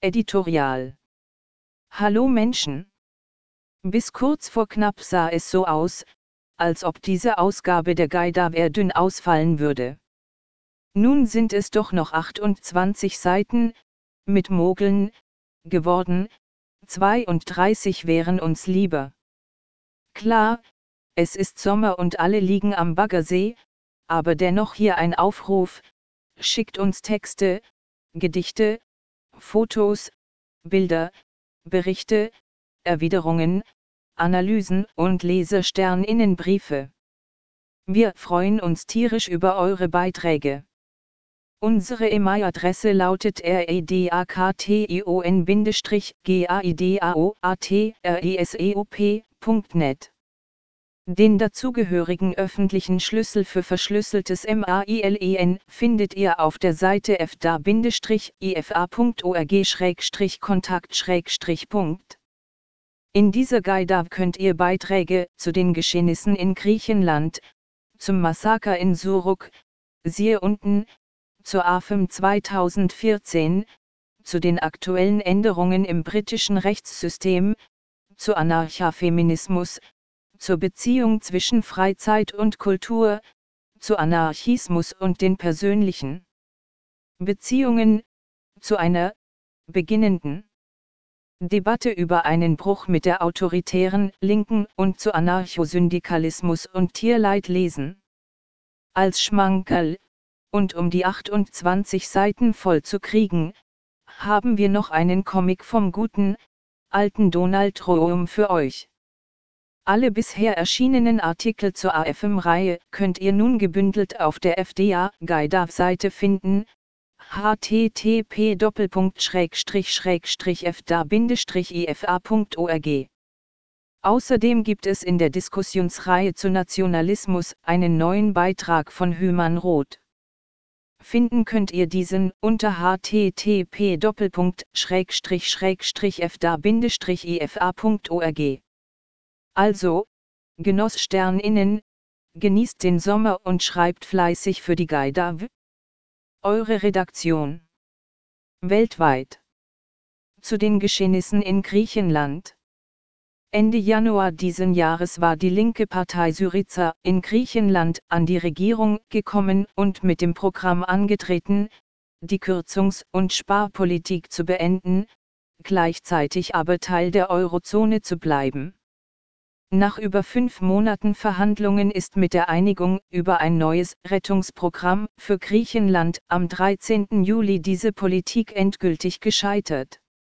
Editorial. Hallo Menschen! Bis kurz vor knapp sah es so aus, als ob diese Ausgabe der Gaida eher dünn ausfallen würde. Nun sind es doch noch 28 Seiten, mit Mogeln, geworden, 32 wären uns lieber. Klar, es ist Sommer und alle liegen am Baggersee, aber dennoch hier ein Aufruf: Schickt uns Texte, Gedichte, Fotos, Bilder, Berichte, Erwiderungen, Analysen und Lesersterninnenbriefe. Wir freuen uns tierisch über eure Beiträge. Unsere E-Mail-Adresse lautet redaktion@gaidaoatreseop.net. Den dazugehörigen öffentlichen Schlüssel für verschlüsseltes MAILEN findet ihr auf der Seite fda-ifa.org/kontakt/. In dieser Gaida könnt ihr Beiträge zu den Geschehnissen in Griechenland, zum Massaker in Suruk, siehe unten, zur AFEM 2014, zu den aktuellen Änderungen im britischen Rechtssystem, zu Anarchafeminismus, zur Beziehung zwischen Freizeit und Kultur, zu Anarchismus und den persönlichen Beziehungen, zu einer beginnenden Debatte über einen Bruch mit der autoritären Linken und zu Anarchosyndikalismus und Tierleid lesen. Als Schmankerl, und um die 28 Seiten voll zu kriegen, haben wir noch einen Comic vom guten, alten Donald Roum für euch. Alle bisher erschienenen Artikel zur AFM-Reihe könnt ihr nun gebündelt auf der FDA-Gaida-Seite finden, http://fda-ifa.org. Außerdem gibt es in der Diskussionsreihe zu Nationalismus einen neuen Beitrag von Hyman Roth. Finden könnt ihr diesen unter http://fda-ifa.org. Also, GenosssternInnen, genießt den Sommer und schreibt fleißig für die Gaida. Eure Redaktion. Weltweit. Zu den Geschehnissen in Griechenland. Ende Januar diesen Jahres war die linke Partei Syriza in Griechenland an die Regierung gekommen und mit dem Programm angetreten, die Kürzungs- und Sparpolitik zu beenden, gleichzeitig aber Teil der Eurozone zu bleiben. Nach über 5 Monaten Verhandlungen ist mit der Einigung über ein neues Rettungsprogramm für Griechenland am 13. Juli diese Politik endgültig gescheitert.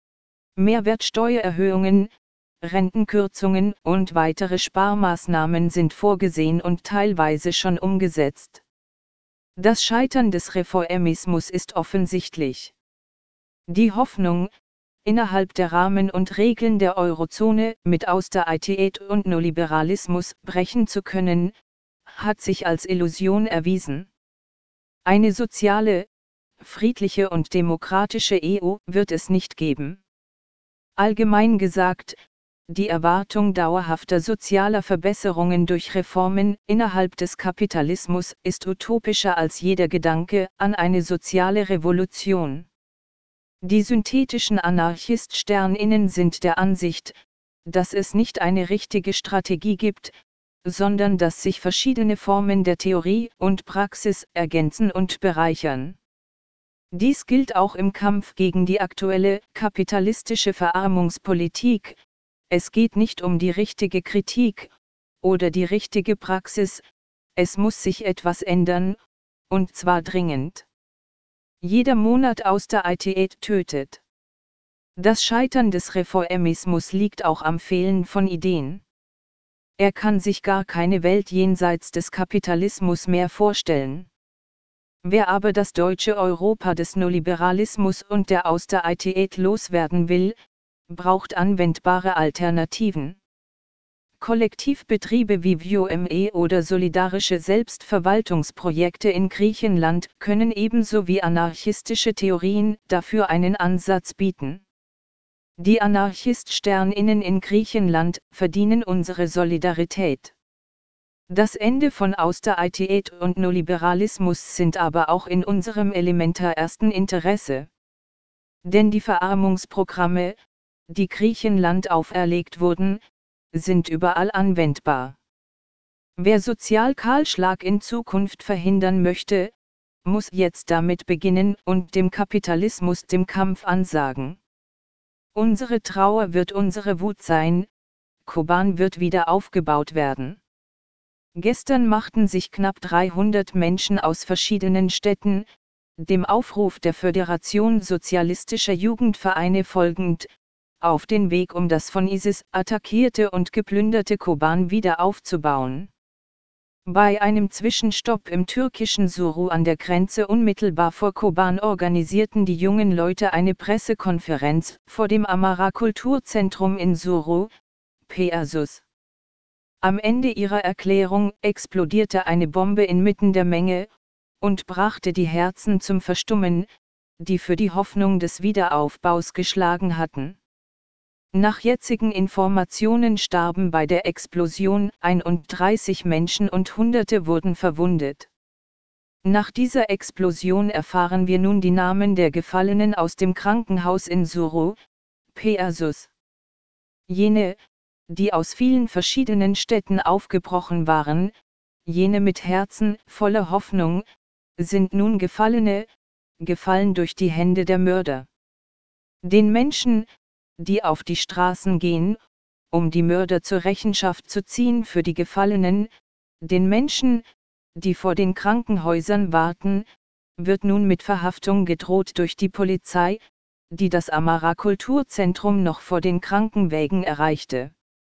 Mehrwertsteuererhöhungen, Rentenkürzungen und weitere Sparmaßnahmen sind vorgesehen und teilweise schon umgesetzt. Das Scheitern des Reformismus ist offensichtlich. Die Hoffnung, innerhalb der Rahmen und Regeln der Eurozone mit Austerität und Neoliberalismus brechen zu können, hat sich als Illusion erwiesen. Eine soziale, friedliche und demokratische EU wird es nicht geben. Allgemein gesagt, die Erwartung dauerhafter sozialer Verbesserungen durch Reformen innerhalb des Kapitalismus ist utopischer als jeder Gedanke an eine soziale Revolution. Die synthetischen AnarchistInnen sind der Ansicht, dass es nicht eine richtige Strategie gibt, sondern dass sich verschiedene Formen der Theorie und Praxis ergänzen und bereichern. Dies gilt auch im Kampf gegen die aktuelle kapitalistische Verarmungspolitik. Es geht nicht um die richtige Kritik oder die richtige Praxis, es muss sich etwas ändern, und zwar dringend. Jeder Monat Austerität tötet. Das Scheitern des Reformismus liegt auch am Fehlen von Ideen. Er kann sich gar keine Welt jenseits des Kapitalismus mehr vorstellen. Wer aber das deutsche Europa des Neoliberalismus und der Austerität loswerden will, braucht anwendbare Alternativen. Kollektivbetriebe wie VIOME oder solidarische Selbstverwaltungsprojekte in Griechenland können ebenso wie anarchistische Theorien dafür einen Ansatz bieten. Die AnarchistInnen in Griechenland verdienen unsere Solidarität. Das Ende von Austerität und Neoliberalismus sind aber auch in unserem elementar ersten Interesse. Denn die Verarmungsprogramme, die Griechenland auferlegt wurden, sind überall anwendbar. Wer Sozialkahlschlag in Zukunft verhindern möchte, muss jetzt damit beginnen und dem Kapitalismus den Kampf ansagen. Unsere Trauer wird unsere Wut sein, Kuban wird wieder aufgebaut werden. Gestern machten sich knapp 300 Menschen aus verschiedenen Städten, dem Aufruf der Föderation Sozialistischer Jugendvereine folgend, auf den Weg, um das von ISIS attackierte und geplünderte Kuban wieder aufzubauen. Bei einem Zwischenstopp im türkischen Suru an der Grenze unmittelbar vor Kuban organisierten die jungen Leute eine Pressekonferenz vor dem Amara Kulturzentrum in Suru, Pegasus. Am Ende ihrer Erklärung explodierte eine Bombe inmitten der Menge und brachte die Herzen zum Verstummen, die für die Hoffnung des Wiederaufbaus geschlagen hatten. Nach jetzigen Informationen starben bei der Explosion 31 Menschen und Hunderte wurden verwundet. Nach dieser Explosion erfahren wir nun die Namen der Gefallenen aus dem Krankenhaus in Suru, Pegasus. Jene, die aus vielen verschiedenen Städten aufgebrochen waren, jene mit Herzen voller Hoffnung, sind nun Gefallene, gefallen durch die Hände der Mörder. Den Menschen, die auf die Straßen gehen, um die Mörder zur Rechenschaft zu ziehen für die Gefallenen, den Menschen, die vor den Krankenhäusern warten, wird nun mit Verhaftung gedroht durch die Polizei, die das Amara Kulturzentrum noch vor den Krankenwägen erreichte.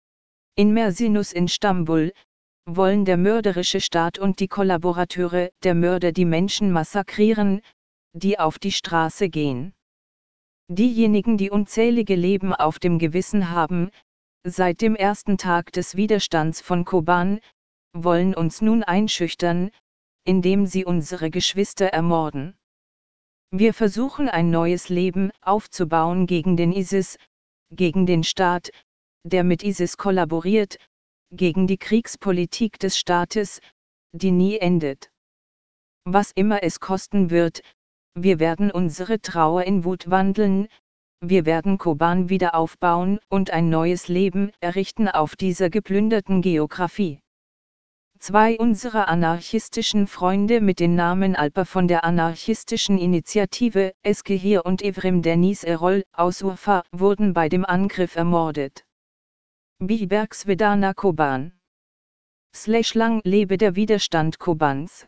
In Mersinus in Stambul wollen der mörderische Staat und die Kollaborateure der Mörder die Menschen massakrieren, die auf die Straße gehen. Diejenigen, die unzählige Leben auf dem Gewissen haben, seit dem ersten Tag des Widerstands von Kuban, wollen uns nun einschüchtern, indem sie unsere Geschwister ermorden. Wir versuchen ein neues Leben aufzubauen gegen den ISIS, gegen den Staat, der mit ISIS kollaboriert, gegen die Kriegspolitik des Staates, die nie endet. Was immer es kosten wird, wir werden unsere Trauer in Wut wandeln, wir werden Kuban wieder aufbauen und ein neues Leben errichten auf dieser geplünderten Geografie. Zwei unserer anarchistischen Freunde mit den Namen Alper von der anarchistischen Initiative Eskehir und Evrim Deniz Erol aus Urfa wurden bei dem Angriff ermordet. Bibergsvedana Kuban. Lang lebe der Widerstand Kubans.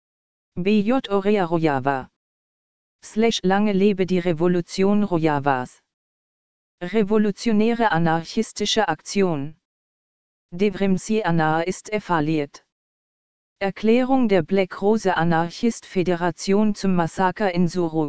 BJ Orea Rojava. Lange lebe die Revolution Rojavas. Revolutionäre anarchistische Aktion. Devrimsi Anar ist effaliert. Erklärung der Black Rose Anarchist Föderation zum Massaker in Suru.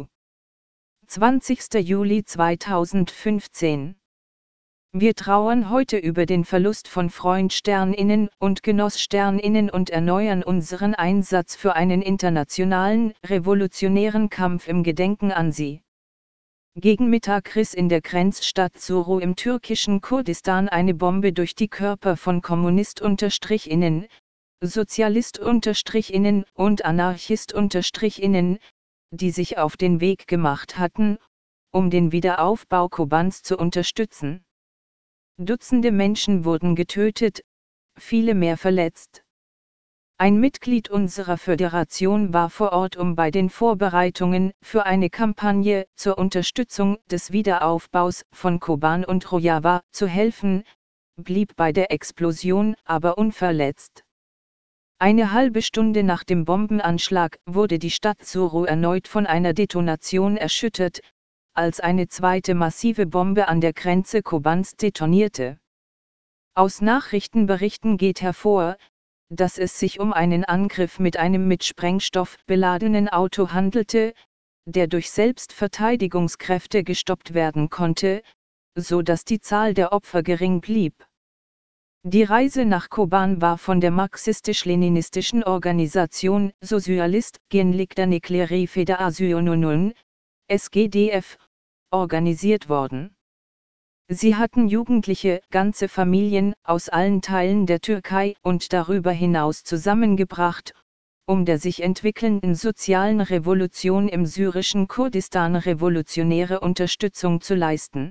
20. Juli 2015. Wir trauern heute über den Verlust von Freund Sterninnen und Genoss Sterninnen und erneuern unseren Einsatz für einen internationalen, revolutionären Kampf im Gedenken an sie. Gegen Mittag riss in der Grenzstadt Suru im türkischen Kurdistan eine Bombe durch die Körper von Kommunist-Innen, Sozialist-Innen und Anarchist-Innen, die sich auf den Weg gemacht hatten, um den Wiederaufbau Kubans zu unterstützen. Dutzende Menschen wurden getötet, viele mehr verletzt. Ein Mitglied unserer Föderation war vor Ort, um bei den Vorbereitungen für eine Kampagne zur Unterstützung des Wiederaufbaus von Kuban und Rojava zu helfen, blieb bei der Explosion aber unverletzt. Eine halbe Stunde nach dem Bombenanschlag wurde die Stadt Suru erneut von einer Detonation erschüttert, als eine zweite massive Bombe an der Grenze Kubans detonierte. Aus Nachrichtenberichten geht hervor, dass es sich um einen Angriff mit einem mit Sprengstoff beladenen Auto handelte, der durch Selbstverteidigungskräfte gestoppt werden konnte, so dass die Zahl der Opfer gering blieb. Die Reise nach Kuban war von der marxistisch-leninistischen Organisation Sozialist Genlik der Nikleri Federationen, SGDF, organisiert worden. Sie hatten Jugendliche, ganze Familien aus allen Teilen der Türkei und darüber hinaus zusammengebracht, um der sich entwickelnden sozialen Revolution im syrischen Kurdistan revolutionäre Unterstützung zu leisten.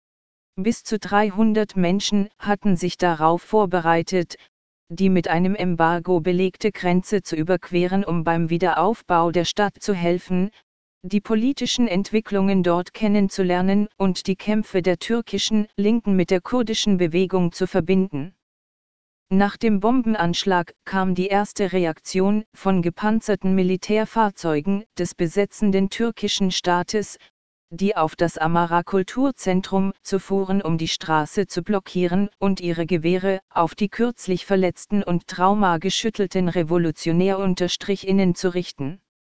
Bis zu 300 Menschen hatten sich darauf vorbereitet, die mit einem Embargo belegte Grenze zu überqueren, um beim Wiederaufbau der Stadt zu helfen, die politischen Entwicklungen dort kennenzulernen und die Kämpfe der türkischen Linken mit der kurdischen Bewegung zu verbinden. Nach dem Bombenanschlag kam die erste Reaktion von gepanzerten Militärfahrzeugen des besetzenden türkischen Staates, die auf das Amara-Kulturzentrum zufuhren, um die Straße zu blockieren und ihre Gewehre auf die kürzlich verletzten und traumageschüttelten RevolutionärInnen zu richten.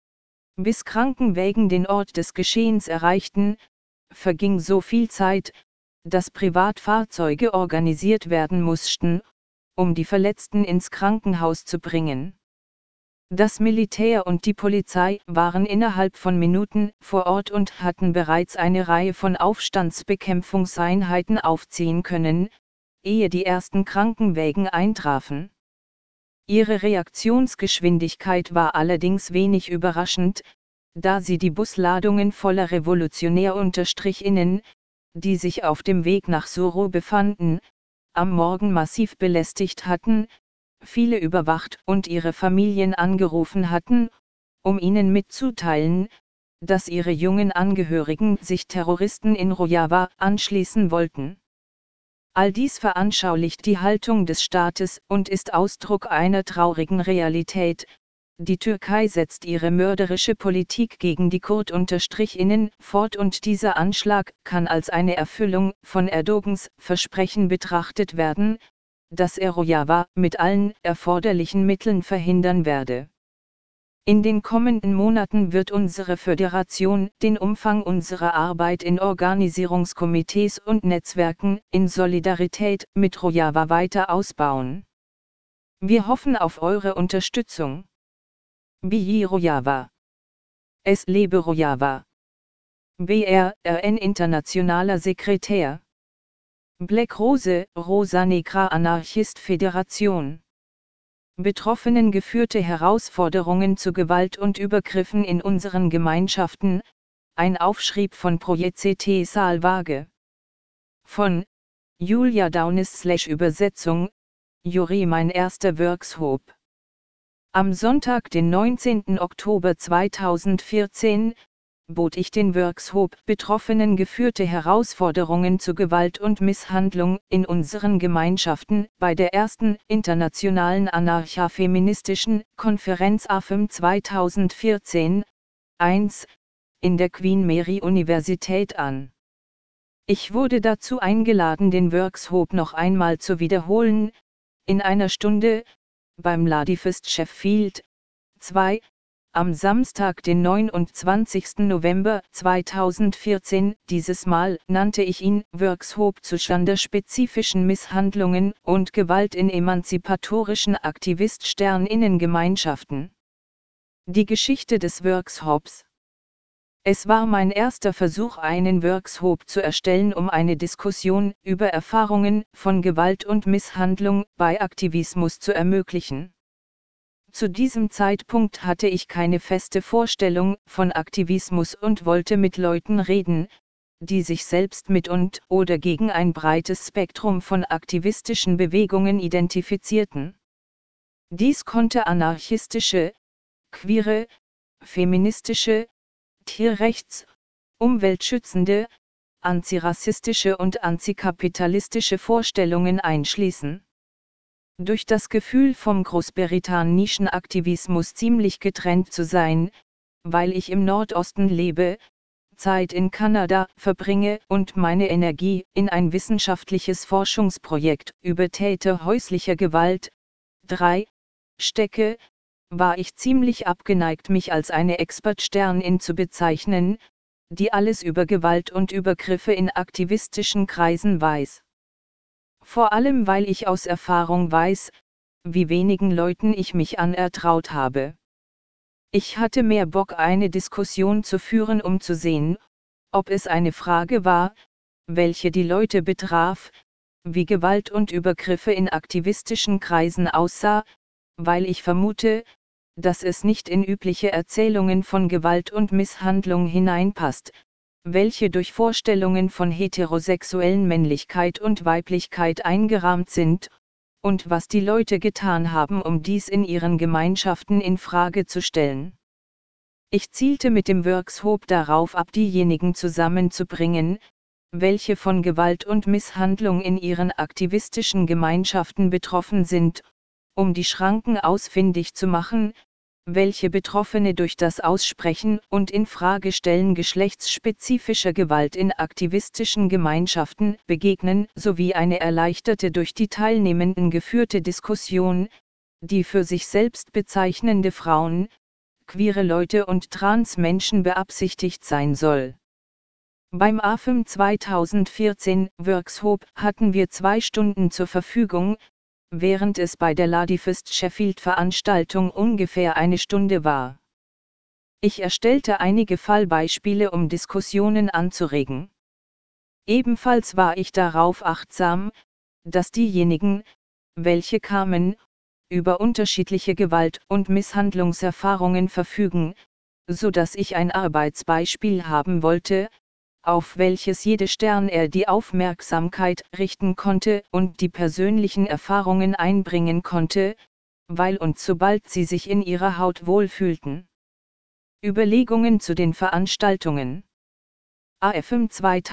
Bis Krankenwägen den Ort des Geschehens erreichten, verging so viel Zeit, dass Privatfahrzeuge organisiert werden mussten, um die Verletzten ins Krankenhaus zu bringen. Das Militär und die Polizei waren innerhalb von Minuten vor Ort und hatten bereits eine Reihe von Aufstandsbekämpfungseinheiten aufziehen können, ehe die ersten Krankenwägen eintrafen. Ihre Reaktionsgeschwindigkeit war allerdings wenig überraschend, da sie die Busladungen voller RevolutionärInnen, die sich auf dem Weg nach Soro befanden, am Morgen massiv belästigt hatten, viele überwacht und ihre Familien angerufen hatten, um ihnen mitzuteilen, dass ihre jungen Angehörigen sich Terroristen in Rojava anschließen wollten. All dies veranschaulicht die Haltung des Staates und ist Ausdruck einer traurigen Realität. Die Türkei setzt ihre mörderische Politik gegen die Kurd-innen fort und dieser Anschlag kann als eine Erfüllung von Erdogans Versprechen betrachtet werden, dass er Rojava mit allen erforderlichen Mitteln verhindern werde. In den kommenden Monaten wird unsere Föderation den Umfang unserer Arbeit in Organisierungskomitees und Netzwerken in Solidarität mit Rojava weiter ausbauen. Wir hoffen auf eure Unterstützung. Biyi Rojava. Es lebe Rojava. BRRN Internationaler Sekretär. Black Rose, Rosa Negra Anarchist Föderation. Betroffenen geführte Herausforderungen zu Gewalt und Übergriffen in unseren Gemeinschaften, ein Aufschrieb von Project Salvage. Von Julia Daunis/Übersetzung, Juri mein erster Workshop. Am Sonntag, den 19. Oktober 2014, bot ich den Workshop Betroffenen geführte Herausforderungen zu Gewalt und Misshandlung in unseren Gemeinschaften bei der ersten internationalen anarcha-feministischen Konferenz AFEM 2014, 1, in der Queen Mary Universität an. Ich wurde dazu eingeladen, den Workshop noch einmal zu wiederholen, in einer Stunde, beim Ladifest Sheffield, 2, am Samstag, den 29. November 2014, dieses Mal nannte ich ihn Workshop zu genderspezifischen Misshandlungen und Gewalt in emanzipatorischen Aktivist-Stern-Innen-Gemeinschaften. Die Geschichte des Workshops. Es war mein erster Versuch, einen Workshop zu erstellen, um eine Diskussion über Erfahrungen von Gewalt und Misshandlung bei Aktivismus zu ermöglichen. Zu diesem Zeitpunkt hatte ich keine feste Vorstellung von Aktivismus und wollte mit Leuten reden, die sich selbst mit und/oder gegen ein breites Spektrum von aktivistischen Bewegungen identifizierten. Dies konnte anarchistische, queere, feministische, tierrechts-, umweltschützende, antirassistische und antikapitalistische Vorstellungen einschließen. Durch das Gefühl, vom großbritannischen Aktivismus ziemlich getrennt zu sein, weil ich im Nordosten lebe, Zeit in Kanada verbringe und meine Energie in ein wissenschaftliches Forschungsprojekt über Täter häuslicher Gewalt, 3, stecke, war ich ziemlich abgeneigt, mich als eine Expert-Sternin zu bezeichnen, die alles über Gewalt und Übergriffe in aktivistischen Kreisen weiß. Vor allem, weil ich aus Erfahrung weiß, wie wenigen Leuten ich mich anertraut habe. Ich hatte mehr Bock, eine Diskussion zu führen, um zu sehen, ob es eine Frage war, welche die Leute betraf, wie Gewalt und Übergriffe in aktivistischen Kreisen aussah, weil ich vermute, dass es nicht in übliche Erzählungen von Gewalt und Misshandlung hineinpasst, welche durch Vorstellungen von heterosexuellen Männlichkeit und Weiblichkeit eingerahmt sind, und was die Leute getan haben, um dies in ihren Gemeinschaften in Frage zu stellen. Ich zielte mit dem Workshop darauf ab, diejenigen zusammenzubringen, welche von Gewalt und Misshandlung in ihren aktivistischen Gemeinschaften betroffen sind, um die Schranken ausfindig zu machen, welche Betroffene durch das Aussprechen und Infragestellen geschlechtsspezifischer Gewalt in aktivistischen Gemeinschaften begegnen, sowie eine erleichterte durch die Teilnehmenden geführte Diskussion, die für sich selbst bezeichnende Frauen, queere Leute und Trans-Menschen beabsichtigt sein soll. Beim AFEM 2014 Workshop hatten wir 2 Stunden zur Verfügung, während es bei der Ladyfest Sheffield Veranstaltung ungefähr 1 Stunde war. Ich erstellte einige Fallbeispiele, um Diskussionen anzuregen. Ebenfalls war ich darauf achtsam, dass diejenigen, welche kamen, über unterschiedliche Gewalt- und Misshandlungserfahrungen verfügen, so dass ich ein Arbeitsbeispiel haben wollte, auf welches jede Stern die Aufmerksamkeit richten konnte und die persönlichen Erfahrungen einbringen konnte, weil und sobald sie sich in ihrer Haut wohlfühlten. Überlegungen zu den Veranstaltungen. AFM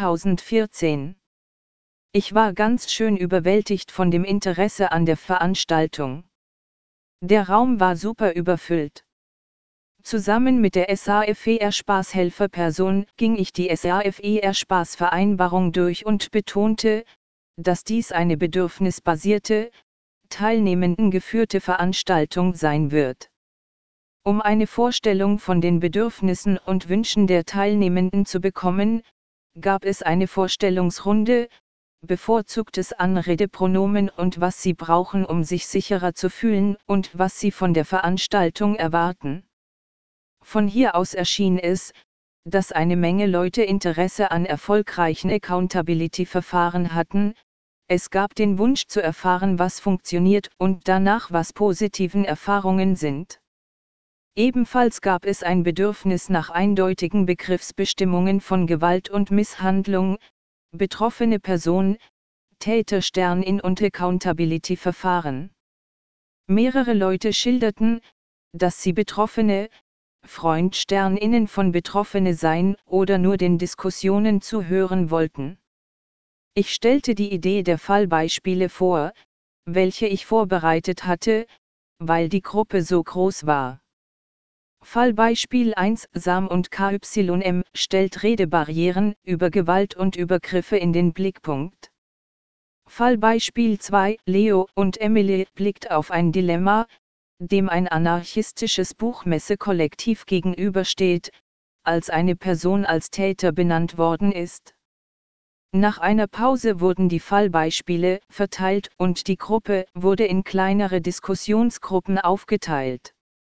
2014. Ich war ganz schön überwältigt von dem Interesse an der Veranstaltung. Der Raum war super überfüllt. Zusammen mit der SAFER-Spaßhelferperson ging ich die SAFER-Spaßvereinbarung durch und betonte, dass dies eine bedürfnisbasierte, Teilnehmenden geführte Veranstaltung sein wird. Um eine Vorstellung von den Bedürfnissen und Wünschen der Teilnehmenden zu bekommen, gab es eine Vorstellungsrunde, bevorzugtes Anredepronomen und was sie brauchen, um sich sicherer zu fühlen und was sie von der Veranstaltung erwarten. Von hier aus erschien es, dass eine Menge Leute Interesse an erfolgreichen Accountability-Verfahren hatten. Es gab den Wunsch zu erfahren, was funktioniert und danach was positiven Erfahrungen sind. Ebenfalls gab es ein Bedürfnis nach eindeutigen Begriffsbestimmungen von Gewalt und Misshandlung, betroffene Person, Täter in und Accountability-Verfahren. Mehrere Leute schilderten, dass sie Betroffene, FreundInnen von Betroffene sein oder nur den Diskussionen zuhören wollten. Ich stellte die Idee der Fallbeispiele vor, welche ich vorbereitet hatte, weil die Gruppe so groß war. Fallbeispiel 1: Sam und KYM stellt Redebarrieren über Gewalt und Übergriffe in den Blickpunkt. Fallbeispiel 2: Leo und Emily blickt auf ein Dilemma, dem ein anarchistisches Buchmesse-Kollektiv gegenübersteht, als eine Person als Täter benannt worden ist. Nach einer Pause wurden die Fallbeispiele verteilt und die Gruppe wurde in kleinere Diskussionsgruppen aufgeteilt.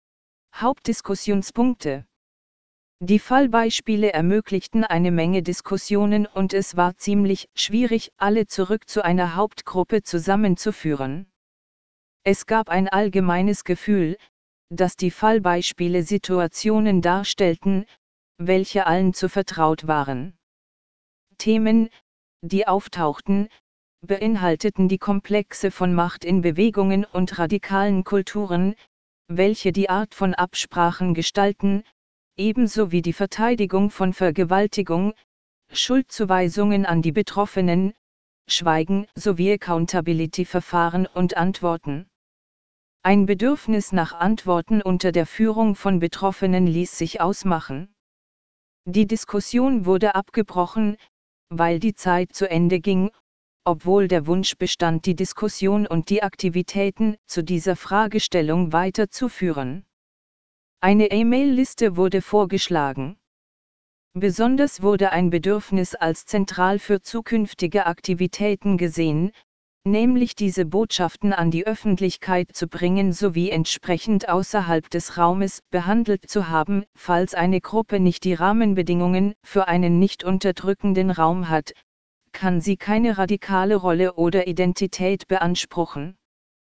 Hauptdiskussionspunkte. Die Fallbeispiele ermöglichten eine Menge Diskussionen und es war ziemlich schwierig, alle zurück zu einer Hauptgruppe zusammenzuführen. Es gab ein allgemeines Gefühl, dass die Fallbeispiele Situationen darstellten, welche allen zu vertraut waren. Themen, die auftauchten, beinhalteten die Komplexe von Macht in Bewegungen und radikalen Kulturen, welche die Art von Absprachen gestalten, ebenso wie die Verteidigung von Vergewaltigung, Schuldzuweisungen an die Betroffenen, Schweigen sowie Accountability-Verfahren und Antworten. Ein Bedürfnis nach Antworten unter der Führung von Betroffenen ließ sich ausmachen. Die Diskussion wurde abgebrochen, weil die Zeit zu Ende ging, obwohl der Wunsch bestand, die Diskussion und die Aktivitäten zu dieser Fragestellung weiterzuführen. Eine E-Mail-Liste wurde vorgeschlagen. Besonders wurde ein Bedürfnis als zentral für zukünftige Aktivitäten gesehen, nämlich diese Botschaften an die Öffentlichkeit zu bringen sowie entsprechend außerhalb des Raumes behandelt zu haben, falls eine Gruppe nicht die Rahmenbedingungen für einen nicht unterdrückenden Raum hat, kann sie keine radikale Rolle oder Identität beanspruchen.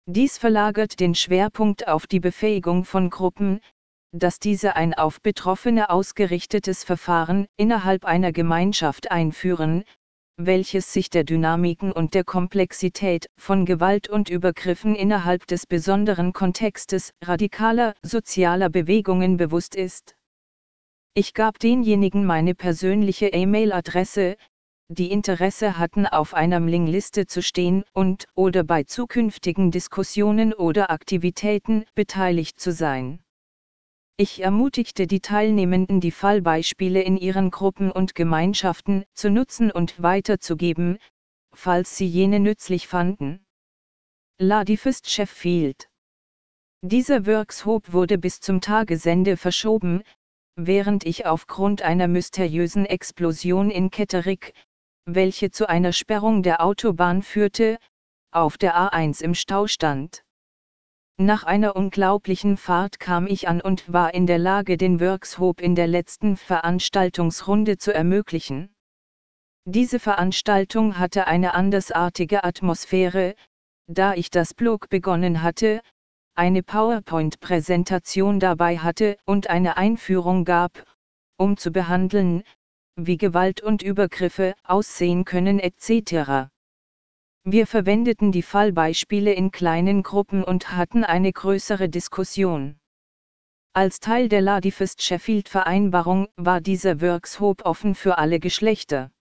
Dies verlagert den Schwerpunkt auf die Befähigung von Gruppen, dass diese ein auf Betroffene ausgerichtetes Verfahren innerhalb einer Gemeinschaft einführen, welches sich der Dynamiken und der Komplexität von Gewalt und Übergriffen innerhalb des besonderen Kontextes radikaler sozialer Bewegungen bewusst ist. Ich gab denjenigen meine persönliche E-Mail-Adresse, die Interesse hatten, auf einer Mailingliste zu stehen und oder bei zukünftigen Diskussionen oder Aktivitäten beteiligt zu sein. Ich ermutigte die Teilnehmenden, die Fallbeispiele in ihren Gruppen und Gemeinschaften zu nutzen und weiterzugeben, falls sie jene nützlich fanden. Ladifest Sheffield. Dieser Workshop wurde bis zum Tagesende verschoben, während ich aufgrund einer mysteriösen Explosion in Catterick, welche zu einer Sperrung der Autobahn führte, auf der A1 im Stau stand. Nach einer unglaublichen Fahrt kam ich an und war in der Lage, den Workshop in der letzten Veranstaltungsrunde zu ermöglichen. Diese Veranstaltung hatte eine andersartige Atmosphäre, da ich das Blog begonnen hatte, eine PowerPoint-Präsentation dabei hatte und eine Einführung gab, um zu behandeln, wie Gewalt und Übergriffe aussehen können etc. Wir verwendeten die Fallbeispiele in kleinen Gruppen und hatten eine größere Diskussion. Als Teil der Ladifest Sheffield Vereinbarung war dieser Workshop offen für alle Geschlechter.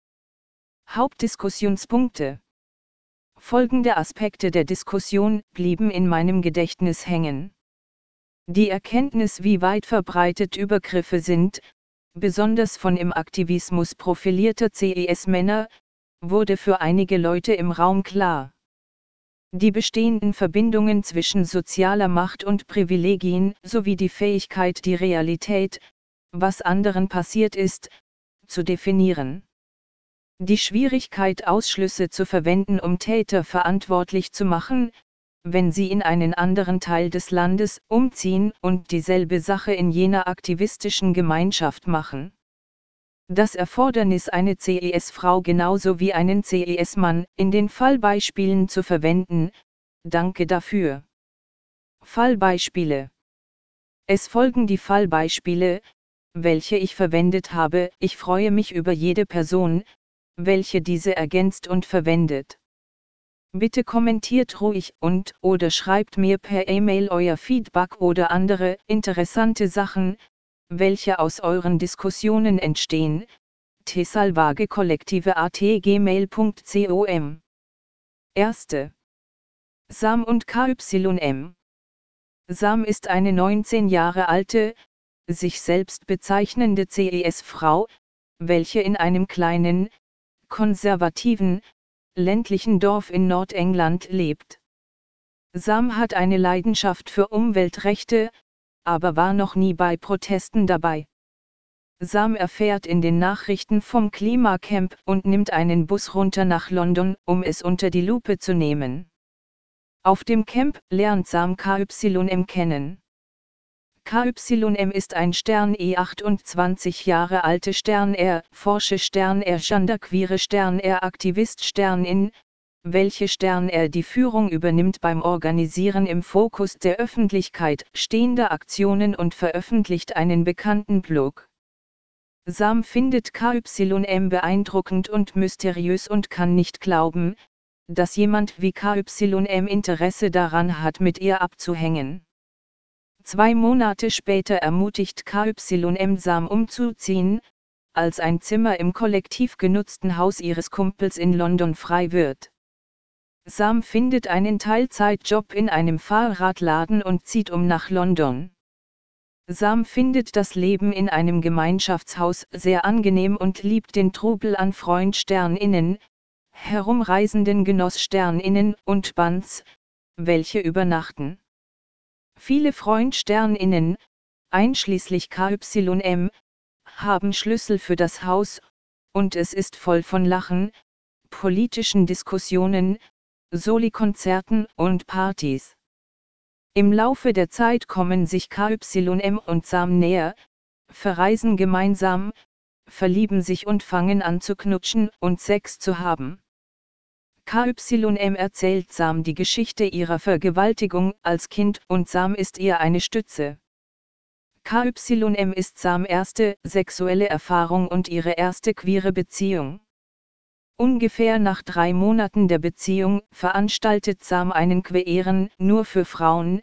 Hauptdiskussionspunkte. Folgende Aspekte der Diskussion blieben in meinem Gedächtnis hängen. Die Erkenntnis, wie weit verbreitet Übergriffe sind, besonders von im Aktivismus profilierter CES-Männer, wurde für einige Leute im Raum klar. Die bestehenden Verbindungen zwischen sozialer Macht und Privilegien sowie die Fähigkeit, die Realität, was anderen passiert ist, zu definieren. Die Schwierigkeit, Ausschlüsse zu verwenden, um Täter verantwortlich zu machen, wenn sie in einen anderen Teil des Landes umziehen und dieselbe Sache in jener aktivistischen Gemeinschaft machen. Das Erfordernis, eine CES-Frau genauso wie einen CES-Mann in den Fallbeispielen zu verwenden, danke dafür. Fallbeispiele. Es folgen die Fallbeispiele, welche ich verwendet habe. Ich freue mich über jede Person, welche diese ergänzt und verwendet. Bitte kommentiert ruhig und/oder schreibt mir per E-Mail euer Feedback oder andere interessante Sachen, welche aus euren Diskussionen entstehen. tesalvagekollektive@gmail.com. 1. Sam und KYM. Sam ist eine 19 Jahre alte, sich selbst bezeichnende CES-Frau, welche in einem kleinen, konservativen, ländlichen Dorf in Nordengland lebt. Sam hat eine Leidenschaft für Umweltrechte, aber war noch nie bei Protesten dabei. Sam erfährt in den Nachrichten vom Klimacamp und nimmt einen Bus runter nach London, um es unter die Lupe zu nehmen. Auf dem Camp lernt Sam KYM kennen. KYM ist ein Stern E28 Jahre alte Stern-R, Forsche Stern-R, genderqueere Stern-R, Aktivist Stern-In, welche Stern-R die Führung übernimmt beim Organisieren im Fokus der Öffentlichkeit stehender Aktionen und veröffentlicht einen bekannten Blog. Sam findet KYM beeindruckend und mysteriös und kann nicht glauben, dass jemand wie KYM Interesse daran hat, mit ihr abzuhängen. 2 Monate später ermutigt KYM Sam umzuziehen, als ein Zimmer im kollektiv genutzten Haus ihres Kumpels in London frei wird. Sam findet einen Teilzeitjob in einem Fahrradladen und zieht nach London. Sam findet das Leben in einem Gemeinschaftshaus sehr angenehm und liebt den Trubel an Freund-SternInnen, herumreisenden Genoss-SternInnen und Bands, welche übernachten. Viele Freund-SternInnen, einschließlich KYM, haben Schlüssel für das Haus, und es ist voll von Lachen, politischen Diskussionen, Soli-Konzerten und Partys. Im Laufe der Zeit kommen sich KYM und Sam näher, verreisen gemeinsam, verlieben sich und fangen an zu knutschen und Sex zu haben. KYM erzählt Sam die Geschichte ihrer Vergewaltigung als Kind und Sam ist ihr eine Stütze. KYM ist Sam erste sexuelle Erfahrung und ihre erste queere Beziehung. Ungefähr nach 3 Monaten der Beziehung veranstaltet Sam einen queeren, nur für Frauen,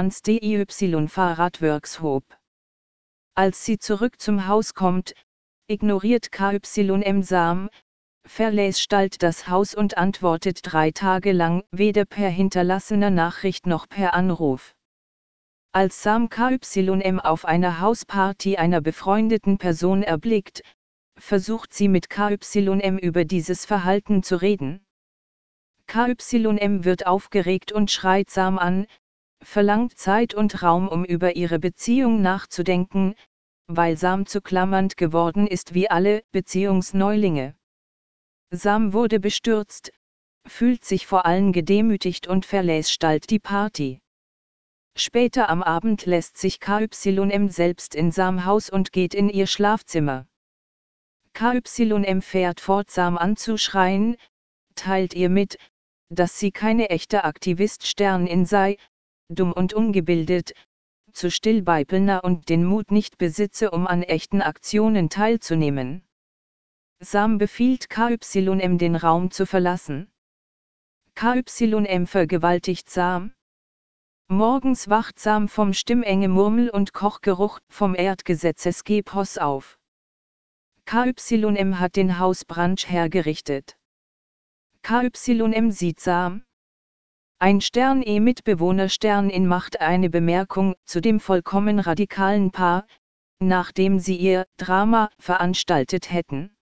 Trans-DIY-Fahrradworkshop. Als sie zurück zum Haus kommt, ignoriert KYM Sam, verlässt das Haus und antwortet 3 Tage lang weder per hinterlassener Nachricht noch per Anruf. Als Sam KYM auf einer Hausparty einer befreundeten Person erblickt, versucht sie mit KYM über dieses Verhalten zu reden. KYM wird aufgeregt und schreit Sam an, verlangt Zeit und Raum, um über ihre Beziehung nachzudenken, weil Sam zu klammernd geworden ist wie alle Beziehungsneulinge. Sam wurde bestürzt, fühlt sich vor allen gedemütigt und verlässt die Party. Später am Abend lässt sich KYM selbst in Sam Haus und geht in ihr Schlafzimmer. KYM fährt fort Sam anzuschreien, teilt ihr mit, dass sie keine echte Aktivist-Sternin sei, dumm und ungebildet, zu stillbeipelner und den Mut nicht besitze, um an echten Aktionen teilzunehmen. Sam befiehlt KYM den Raum zu verlassen. KYM vergewaltigt Sam. Morgens wacht Sam vom Stimmenge Murmel- und Kochgeruch vom Erdgesetzesgebhaus auf. KYM hat den Hausbrand hergerichtet. KYM sieht Sam. Ein Stern-E-Mitbewohner Stern-In macht eine Bemerkung zu dem vollkommen radikalen Paar, nachdem sie ihr Drama veranstaltet hätten.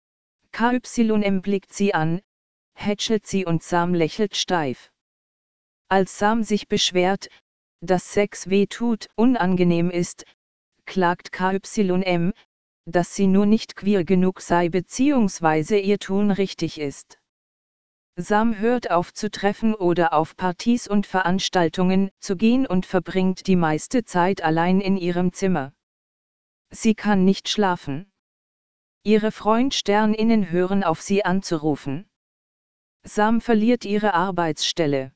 KYM blickt sie an, hätschelt sie und Sam lächelt steif. Als Sam sich beschwert, dass Sex weh tut, unangenehm ist, klagt KYM, dass sie nur nicht queer genug sei bzw. ihr Tun richtig ist. Sam hört auf zu treffen oder auf Partys und Veranstaltungen zu gehen und verbringt die meiste Zeit allein in ihrem Zimmer. Sie kann nicht schlafen. Ihre FreundInnen hören auf, sie anzurufen. Sam verliert ihre Arbeitsstelle.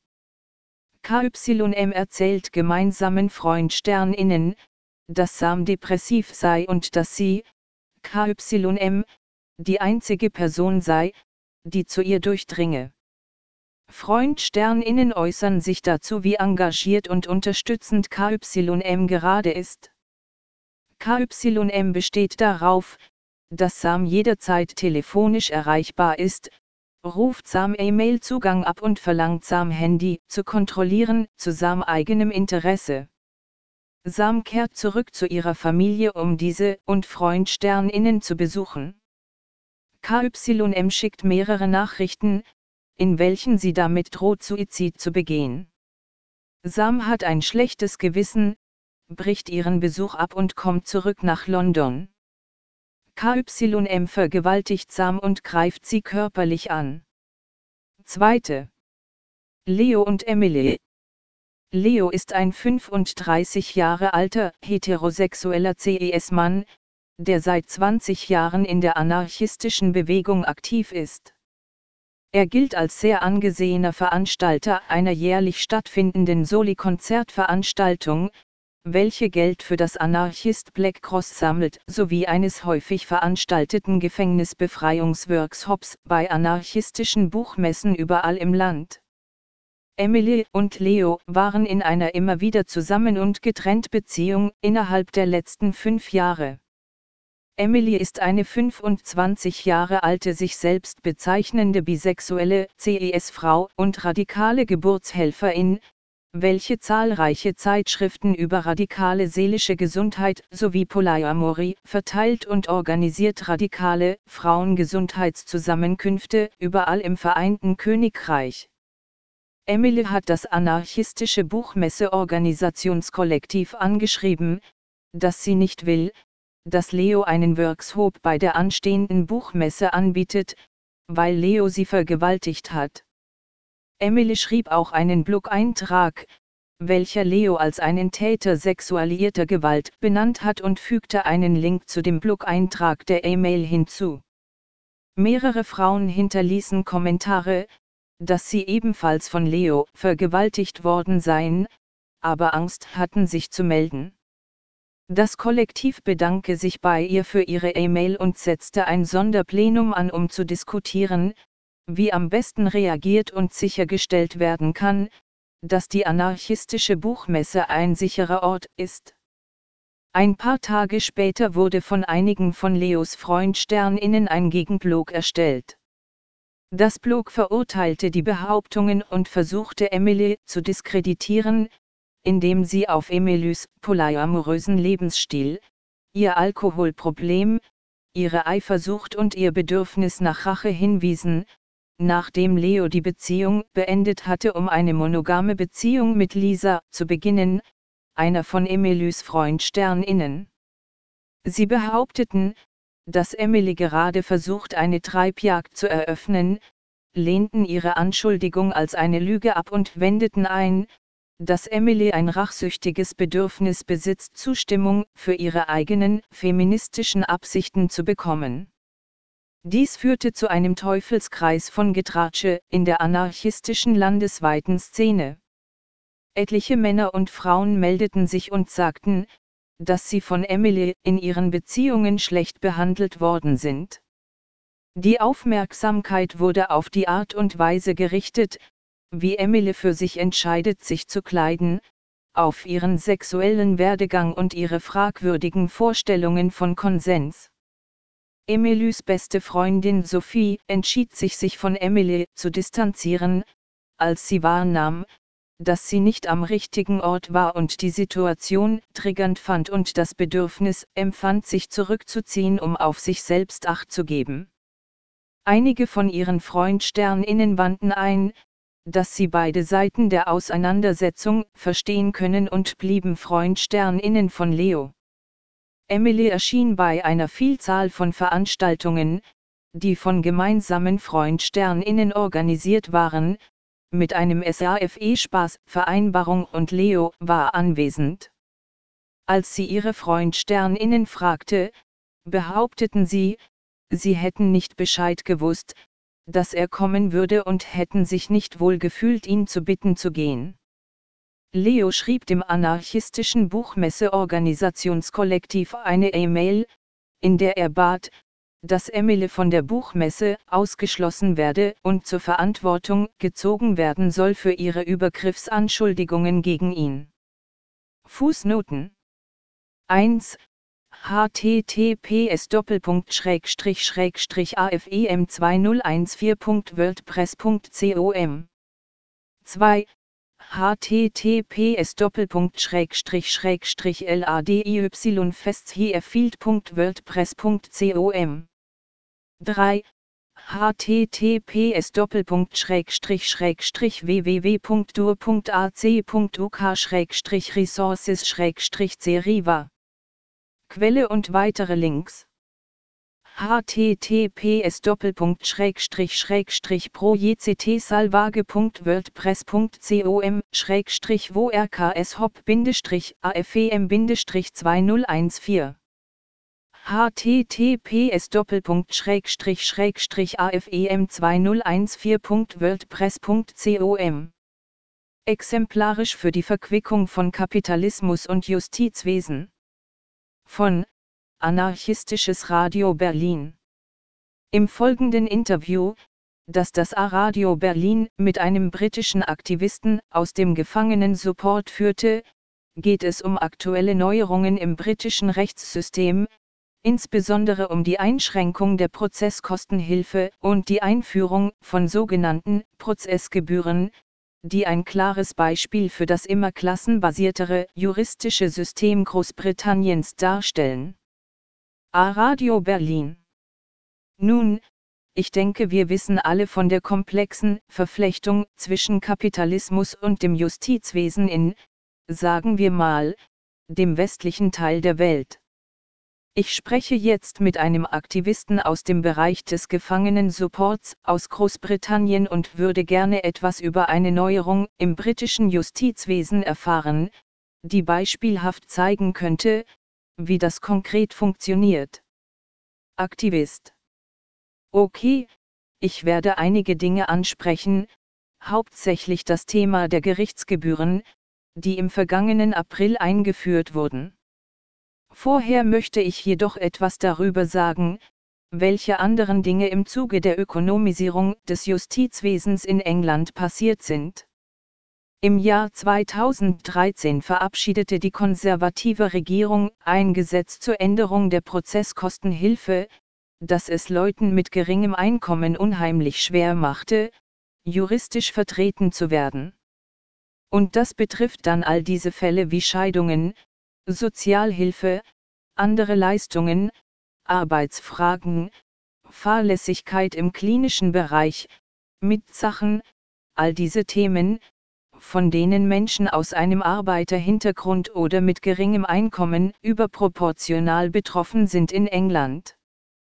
KYM erzählt gemeinsamen FreundInnen, dass Sam depressiv sei und dass sie, KYM, die einzige Person sei, die zu ihr durchdringe. FreundInnen äußern sich dazu, wie engagiert und unterstützend KYM gerade ist. KYM besteht darauf, dass Sam jederzeit telefonisch erreichbar ist, ruft Sam E-Mail-Zugang ab und verlangt Sam Handy zu kontrollieren, zu Sam eigenem Interesse. Sam kehrt zurück zu ihrer Familie, um diese und FreundInnen zu besuchen. KYM schickt mehrere Nachrichten, in welchen sie damit droht, Suizid zu begehen. Sam hat ein schlechtes Gewissen, bricht ihren Besuch ab und kommt zurück nach London. KYM vergewaltigt Sam und greift sie körperlich an. 2. Leo und Emily. Leo ist ein 35 Jahre alter, heterosexueller CES-Mann, der seit 20 Jahren in der anarchistischen Bewegung aktiv ist. Er gilt als sehr angesehener Veranstalter einer jährlich stattfindenden Soli-Konzertveranstaltung, welche Geld für das Anarchist Black Cross sammelt, sowie eines häufig veranstalteten Gefängnisbefreiungsworkshops bei anarchistischen Buchmessen überall im Land. Emily und Leo waren in einer immer wieder zusammen und getrennt Beziehung innerhalb der letzten 5 Jahre. Emily ist eine 25 Jahre alte sich selbst bezeichnende bisexuelle CES-Frau und radikale Geburtshelferin, welche zahlreiche Zeitschriften über radikale seelische Gesundheit sowie Polyamorie verteilt und organisiert radikale Frauengesundheitszusammenkünfte überall im Vereinten Königreich. Emily hat das anarchistische Buchmesse-Organisationskollektiv angeschrieben, dass sie nicht will, dass Leo einen Workshop bei der anstehenden Buchmesse anbietet, weil Leo sie vergewaltigt hat. Emily schrieb auch einen Blog-Eintrag, welcher Leo als einen Täter sexualisierter Gewalt benannt hat und fügte einen Link zu dem Blog-Eintrag der E-Mail hinzu. Mehrere Frauen hinterließen Kommentare, dass sie ebenfalls von Leo vergewaltigt worden seien, aber Angst hatten sich zu melden. Das Kollektiv bedanke sich bei ihr für ihre E-Mail und setzte ein Sonderplenum an, um zu diskutieren, wie am besten reagiert und sichergestellt werden kann, dass die anarchistische Buchmesse ein sicherer Ort ist. Ein paar Tage später wurde von einigen von Leos FreundstInnen ein Gegenblog erstellt. Das Blog verurteilte die Behauptungen und versuchte Emily zu diskreditieren, indem sie auf Emilys polyamorösen Lebensstil, ihr Alkoholproblem, ihre Eifersucht und ihr Bedürfnis nach Rache hinwiesen, nachdem Leo die Beziehung beendet hatte, um eine monogame Beziehung mit Lisa zu beginnen, einer von Emilys FreundstInnen. Sie behaupteten, dass Emily gerade versucht, eine Treibjagd zu eröffnen, lehnten ihre Anschuldigung als eine Lüge ab und wendeten ein, dass Emily ein rachsüchtiges Bedürfnis besitzt, Zustimmung für ihre eigenen feministischen Absichten zu bekommen. Dies führte zu einem Teufelskreis von Getratsche in der anarchistischen landesweiten Szene. Etliche Männer und Frauen meldeten sich und sagten, dass sie von Emily in ihren Beziehungen schlecht behandelt worden sind. Die Aufmerksamkeit wurde auf die Art und Weise gerichtet, wie Emily für sich entscheidet, sich zu kleiden, auf ihren sexuellen Werdegang und ihre fragwürdigen Vorstellungen von Konsens. Emilys beste Freundin Sophie entschied sich von Emily zu distanzieren, als sie wahrnahm, dass sie nicht am richtigen Ort war und die Situation triggernd fand und das Bedürfnis empfand, sich zurückzuziehen, um auf sich selbst Acht zu geben. Einige von ihren FreundstInnen wandten ein, dass sie beide Seiten der Auseinandersetzung verstehen können und blieben FreundstInnen von Leo. Emily erschien bei einer Vielzahl von Veranstaltungen, die von gemeinsamen FreundstInnen organisiert waren, mit einem SAFE-Spaß-Vereinbarung und Leo war anwesend. Als sie ihre FreundstInnen fragte, behaupteten sie, sie hätten nicht Bescheid gewusst, dass er kommen würde und hätten sich nicht wohl gefühlt, ihn zu bitten zu gehen. Leo schrieb dem anarchistischen Buchmesse-Organisationskollektiv eine E-Mail, in der er bat, dass Emily von der Buchmesse ausgeschlossen werde und zur Verantwortung gezogen werden soll für ihre Übergriffsanschuldigungen gegen ihn. Fußnoten 1. https://afem2014.wordpress.com 2. https://ladyfesthiefeld.wordpress.com 3. https://www.dur.ac.uk/resources/seriva Quelle und weitere Links https://project-salvage.wordpress.com/projekt-wo-afem-2014 https://afem2014.wordpress.com Exemplarisch für die Verquickung von Kapitalismus und Justizwesen. Von Anarchistisches Radio Berlin. Im folgenden Interview, das das A-Radio Berlin mit einem britischen Aktivisten aus dem Gefangenen-Support führte, geht es um aktuelle Neuerungen im britischen Rechtssystem, insbesondere um die Einschränkung der Prozesskostenhilfe und die Einführung von sogenannten Prozessgebühren, die ein klares Beispiel für das immer klassenbasiertere juristische System Großbritanniens darstellen. A-Radio Berlin. Nun, ich denke, wir wissen alle von der komplexen Verflechtung zwischen Kapitalismus und dem Justizwesen in, sagen wir mal, dem westlichen Teil der Welt. Ich spreche jetzt mit einem Aktivisten aus dem Bereich des Gefangenen-Supports aus Großbritannien und würde gerne etwas über eine Neuerung im britischen Justizwesen erfahren, die beispielhaft zeigen könnte, wie das konkret funktioniert. Aktivist. Okay, ich werde einige Dinge ansprechen, hauptsächlich das Thema der Gerichtsgebühren, die im vergangenen April eingeführt wurden. Vorher möchte ich jedoch etwas darüber sagen, welche anderen Dinge im Zuge der Ökonomisierung des Justizwesens in England passiert sind. Im Jahr 2013 verabschiedete die konservative Regierung ein Gesetz zur Änderung der Prozesskostenhilfe, das es Leuten mit geringem Einkommen unheimlich schwer machte, juristisch vertreten zu werden. Und das betrifft dann all diese Fälle wie Scheidungen, Sozialhilfe, andere Leistungen, Arbeitsfragen, Fahrlässigkeit im klinischen Bereich, Mietsachen, all diese Themen, von denen Menschen aus einem Arbeiterhintergrund oder mit geringem Einkommen überproportional betroffen sind in England.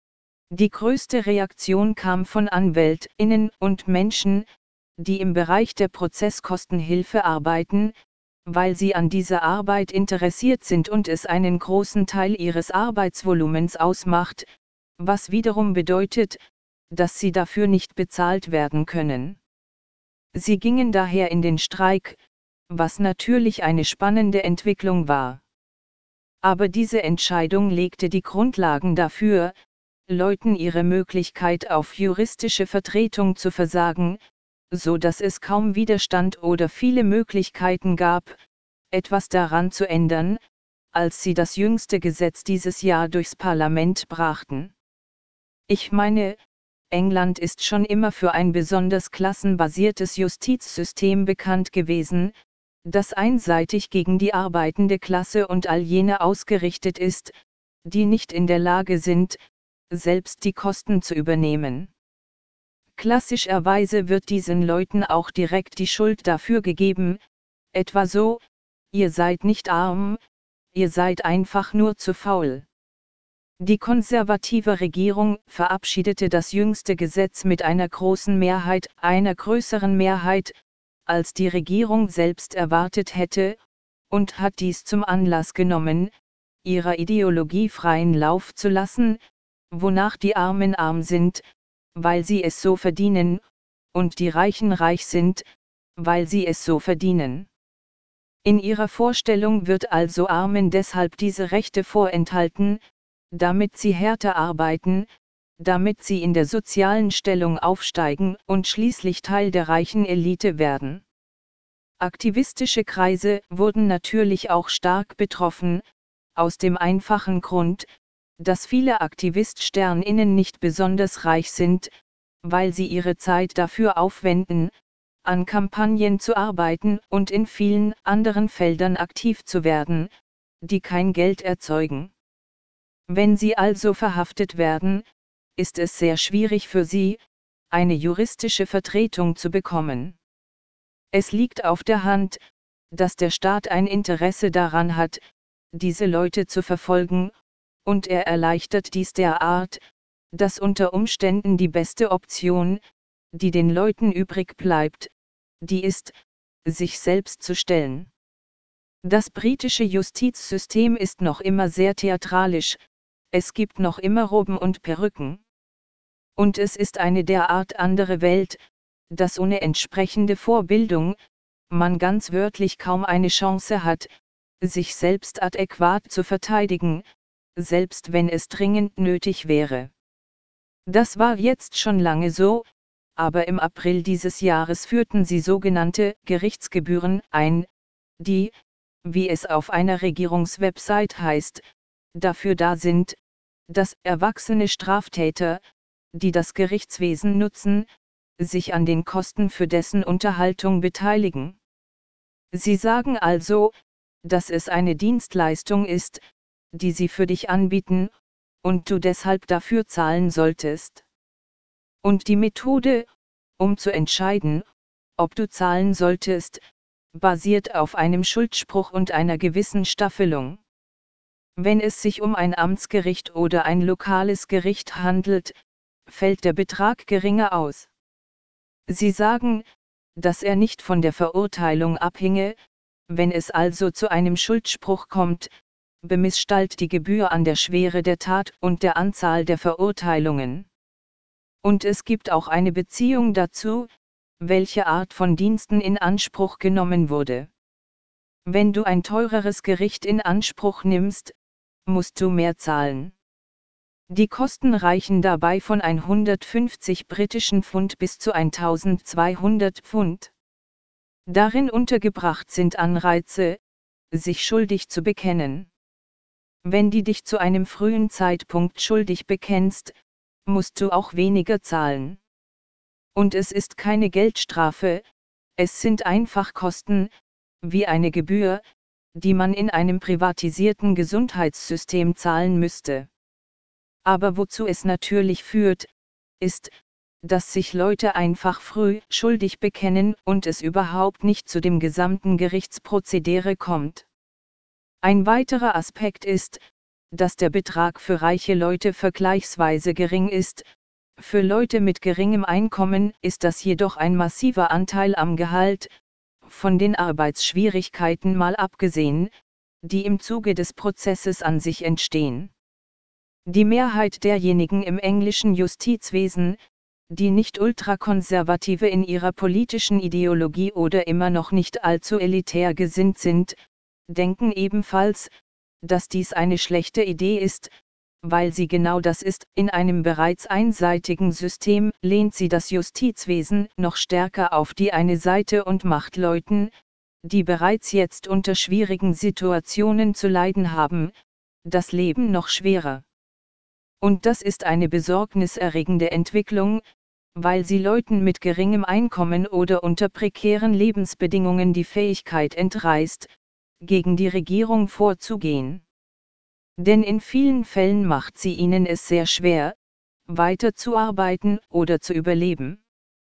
Die größte Reaktion kam von AnwältInnen und Menschen, die im Bereich der Prozesskostenhilfe arbeiten, weil sie an dieser Arbeit interessiert sind und es einen großen Teil ihres Arbeitsvolumens ausmacht, was wiederum bedeutet, dass sie dafür nicht bezahlt werden können. Sie gingen daher in den Streik, was natürlich eine spannende Entwicklung war. Aber diese Entscheidung legte die Grundlagen dafür, Leuten ihre Möglichkeit auf juristische Vertretung zu versagen, so dass es kaum Widerstand oder viele Möglichkeiten gab, etwas daran zu ändern, als sie das jüngste Gesetz dieses Jahr durchs Parlament brachten. Ich meine, England ist schon immer für ein besonders klassenbasiertes Justizsystem bekannt gewesen, das einseitig gegen die arbeitende Klasse und all jene ausgerichtet ist, die nicht in der Lage sind, selbst die Kosten zu übernehmen. Klassischerweise wird diesen Leuten auch direkt die Schuld dafür gegeben, etwa so: Ihr seid nicht arm, ihr seid einfach nur zu faul. Die konservative Regierung verabschiedete das jüngste Gesetz mit einer großen Mehrheit, einer größeren Mehrheit, als die Regierung selbst erwartet hätte, und hat dies zum Anlass genommen, ihrer Ideologie freien Lauf zu lassen, wonach die Armen arm sind, weil sie es so verdienen, und die Reichen reich sind, weil sie es so verdienen. In ihrer Vorstellung wird also Armen deshalb diese Rechte vorenthalten, damit sie härter arbeiten, damit sie in der sozialen Stellung aufsteigen und schließlich Teil der reichen Elite werden. Aktivistische Kreise wurden natürlich auch stark betroffen, aus dem einfachen Grund, dass viele AktivistInnen nicht besonders reich sind, weil sie ihre Zeit dafür aufwenden, an Kampagnen zu arbeiten und in vielen anderen Feldern aktiv zu werden, die kein Geld erzeugen. Wenn sie also verhaftet werden, ist es sehr schwierig für sie, eine juristische Vertretung zu bekommen. Es liegt auf der Hand, dass der Staat ein Interesse daran hat, diese Leute zu verfolgen, und er erleichtert dies derart, dass unter Umständen die beste Option, die den Leuten übrig bleibt, die ist, sich selbst zu stellen. Das britische Justizsystem ist noch immer sehr theatralisch, es gibt noch immer Roben und Perücken. Und es ist eine derart andere Welt, dass ohne entsprechende Vorbildung, man ganz wörtlich kaum eine Chance hat, sich selbst adäquat zu verteidigen, selbst wenn es dringend nötig wäre. Das war jetzt schon lange so, aber im April dieses Jahres führten sie sogenannte Gerichtsgebühren ein, die, wie es auf einer Regierungswebsite heißt, dafür da sind, dass erwachsene Straftäter, die das Gerichtswesen nutzen, sich an den Kosten für dessen Unterhaltung beteiligen. Sie sagen also, dass es eine Dienstleistung ist, die sie für dich anbieten, und du deshalb dafür zahlen solltest. Und die Methode, um zu entscheiden, ob du zahlen solltest, basiert auf einem Schuldspruch und einer gewissen Staffelung. Wenn es sich um ein Amtsgericht oder ein lokales Gericht handelt, fällt der Betrag geringer aus. Sie sagen, dass er nicht von der Verurteilung abhinge, wenn es also zu einem Schuldspruch kommt, bemisst die Gebühr an der Schwere der Tat und der Anzahl der Verurteilungen. Und es gibt auch eine Beziehung dazu, welche Art von Diensten in Anspruch genommen wurde. Wenn du ein teureres Gericht in Anspruch nimmst, musst du mehr zahlen. Die Kosten reichen dabei von 150 britischen Pfund bis zu 1200 Pfund. Darin untergebracht sind Anreize, sich schuldig zu bekennen. Wenn du dich zu einem frühen Zeitpunkt schuldig bekennst, musst du auch weniger zahlen. Und es ist keine Geldstrafe, es sind einfach Kosten, wie eine Gebühr, die man in einem privatisierten Gesundheitssystem zahlen müsste. Aber wozu es natürlich führt, ist, dass sich Leute einfach früh schuldig bekennen und es überhaupt nicht zu dem gesamten Gerichtsprozedere kommt. Ein weiterer Aspekt ist, dass der Betrag für reiche Leute vergleichsweise gering ist, für Leute mit geringem Einkommen ist das jedoch ein massiver Anteil am Gehalt, von den Arbeitsschwierigkeiten mal abgesehen, die im Zuge des Prozesses an sich entstehen. Die Mehrheit derjenigen im englischen Justizwesen, die nicht ultrakonservative in ihrer politischen Ideologie oder immer noch nicht allzu elitär gesinnt sind, denken ebenfalls, dass dies eine schlechte Idee ist, weil sie genau das ist. In einem bereits einseitigen System lehnt sie das Justizwesen noch stärker auf die eine Seite und macht Leuten, die bereits jetzt unter schwierigen Situationen zu leiden haben, das Leben noch schwerer. Und das ist eine besorgniserregende Entwicklung, weil sie Leuten mit geringem Einkommen oder unter prekären Lebensbedingungen die Fähigkeit entreißt, gegen die Regierung vorzugehen. Denn in vielen Fällen macht sie ihnen es sehr schwer, weiterzuarbeiten oder zu überleben.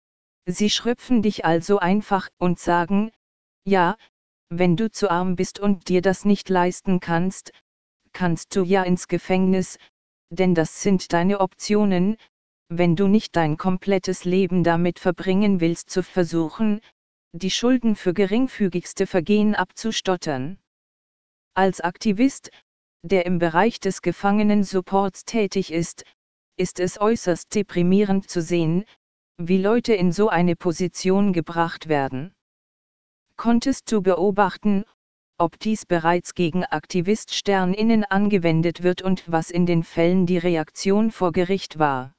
Sie schröpfen dich also einfach und sagen, ja, wenn du zu arm bist und dir das nicht leisten kannst, kannst du ja ins Gefängnis, denn das sind deine Optionen, wenn du nicht dein komplettes Leben damit verbringen willst zu versuchen, die Schulden für geringfügigste Vergehen abzustottern. Als Aktivist, der im Bereich des Gefangenensupports tätig ist es äußerst deprimierend zu sehen, wie Leute in so eine Position gebracht werden. Konntest du beobachten, ob dies bereits gegen AktivistInnen angewendet wird und was in den Fällen die Reaktion vor Gericht war?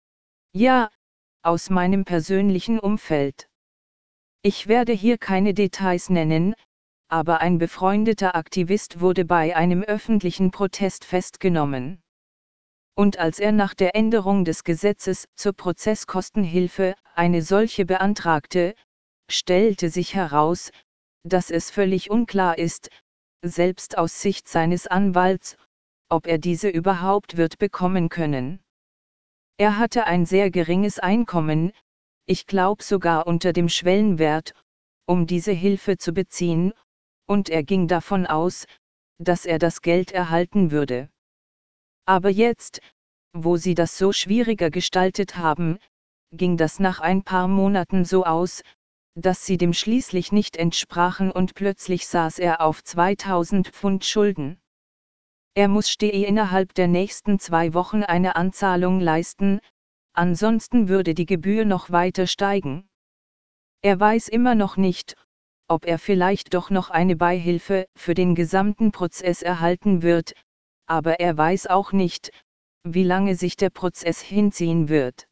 Ja, aus meinem persönlichen Umfeld. Ich werde hier keine Details nennen, aber ein befreundeter Aktivist wurde bei einem öffentlichen Protest festgenommen. Und als er nach der Änderung des Gesetzes zur Prozesskostenhilfe eine solche beantragte, stellte sich heraus, dass es völlig unklar ist, selbst aus Sicht seines Anwalts, ob er diese überhaupt wird bekommen können. Er hatte ein sehr geringes Einkommen, ich glaube sogar unter dem Schwellenwert, um diese Hilfe zu beziehen, und er ging davon aus, dass er das Geld erhalten würde. Aber jetzt, wo sie das so schwieriger gestaltet haben, ging das nach ein paar Monaten so aus, dass sie dem schließlich nicht entsprachen und plötzlich saß er auf 2000 Pfund Schulden. Er muss innerhalb der nächsten 2 Wochen eine Anzahlung leisten, ansonsten würde die Gebühr noch weiter steigen. Er weiß immer noch nicht, ob er vielleicht doch noch eine Beihilfe für den gesamten Prozess erhalten wird, aber er weiß auch nicht, wie lange sich der Prozess hinziehen wird.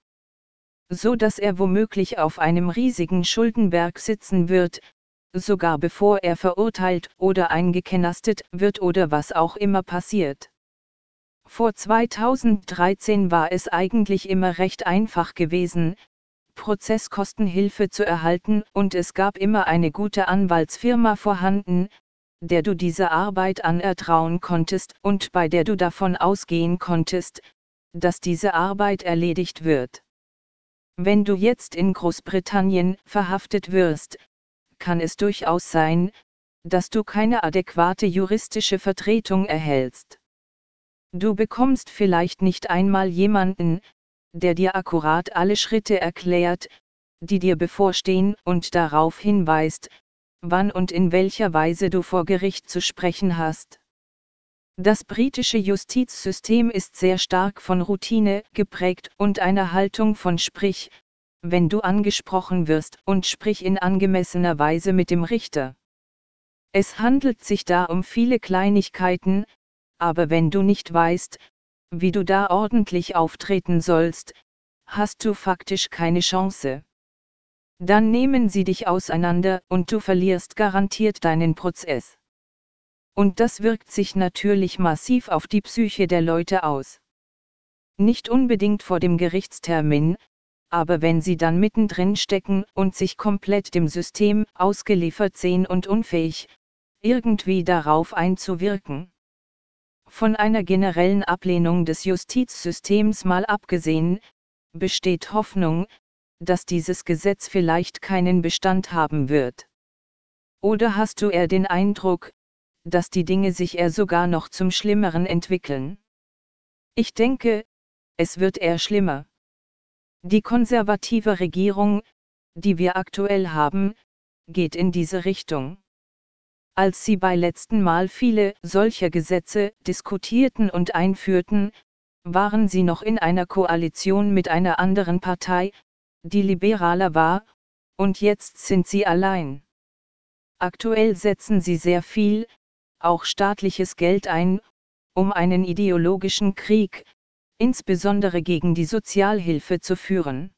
So dass er womöglich auf einem riesigen Schuldenberg sitzen wird, sogar bevor er verurteilt oder eingeknastet wird oder was auch immer passiert. Vor 2013 war es eigentlich immer recht einfach gewesen, Prozesskostenhilfe zu erhalten und es gab immer eine gute Anwaltsfirma vorhanden, der du diese Arbeit anertrauen konntest und bei der du davon ausgehen konntest, dass diese Arbeit erledigt wird. Wenn du jetzt in Großbritannien verhaftet wirst, kann es durchaus sein, dass du keine adäquate juristische Vertretung erhältst. Du bekommst vielleicht nicht einmal jemanden, der dir akkurat alle Schritte erklärt, die dir bevorstehen und darauf hinweist, wann und in welcher Weise du vor Gericht zu sprechen hast. Das britische Justizsystem ist sehr stark von Routine geprägt und einer Haltung von sprich, wenn du angesprochen wirst, und sprich in angemessener Weise mit dem Richter. Es handelt sich da um viele Kleinigkeiten, aber wenn du nicht weißt, wie du da ordentlich auftreten sollst, hast du faktisch keine Chance. Dann nehmen sie dich auseinander und du verlierst garantiert deinen Prozess. Und das wirkt sich natürlich massiv auf die Psyche der Leute aus. Nicht unbedingt vor dem Gerichtstermin, aber wenn sie dann mittendrin stecken und sich komplett dem System ausgeliefert sehen und unfähig, irgendwie darauf einzuwirken. Von einer generellen Ablehnung des Justizsystems mal abgesehen, besteht Hoffnung, dass dieses Gesetz vielleicht keinen Bestand haben wird. Oder hast du eher den Eindruck, dass die Dinge sich eher sogar noch zum Schlimmeren entwickeln? Ich denke, es wird eher schlimmer. Die konservative Regierung, die wir aktuell haben, geht in diese Richtung. Als sie bei letzten Mal viele solcher Gesetze diskutierten und einführten, waren sie noch in einer Koalition mit einer anderen Partei, die liberaler war, und jetzt sind sie allein. Aktuell setzen sie sehr viel, auch staatliches Geld ein, um einen ideologischen Krieg, insbesondere gegen die Sozialhilfe zu führen.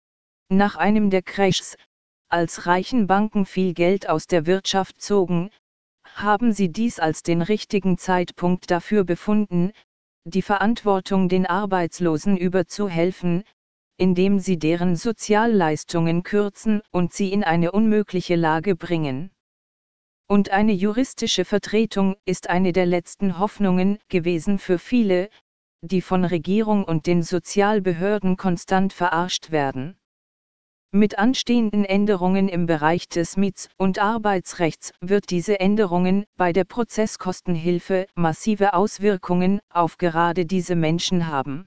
Nach einem der Crashs, als reichen Banken viel Geld aus der Wirtschaft zogen, haben sie dies als den richtigen Zeitpunkt dafür befunden, die Verantwortung den Arbeitslosen überzuhelfen, indem sie deren Sozialleistungen kürzen und sie in eine unmögliche Lage bringen. Und eine juristische Vertretung ist eine der letzten Hoffnungen gewesen für viele, die von Regierung und den Sozialbehörden konstant verarscht werden. Mit anstehenden Änderungen im Bereich des Miets- und Arbeitsrechts wird diese Änderungen bei der Prozesskostenhilfe massive Auswirkungen auf gerade diese Menschen haben.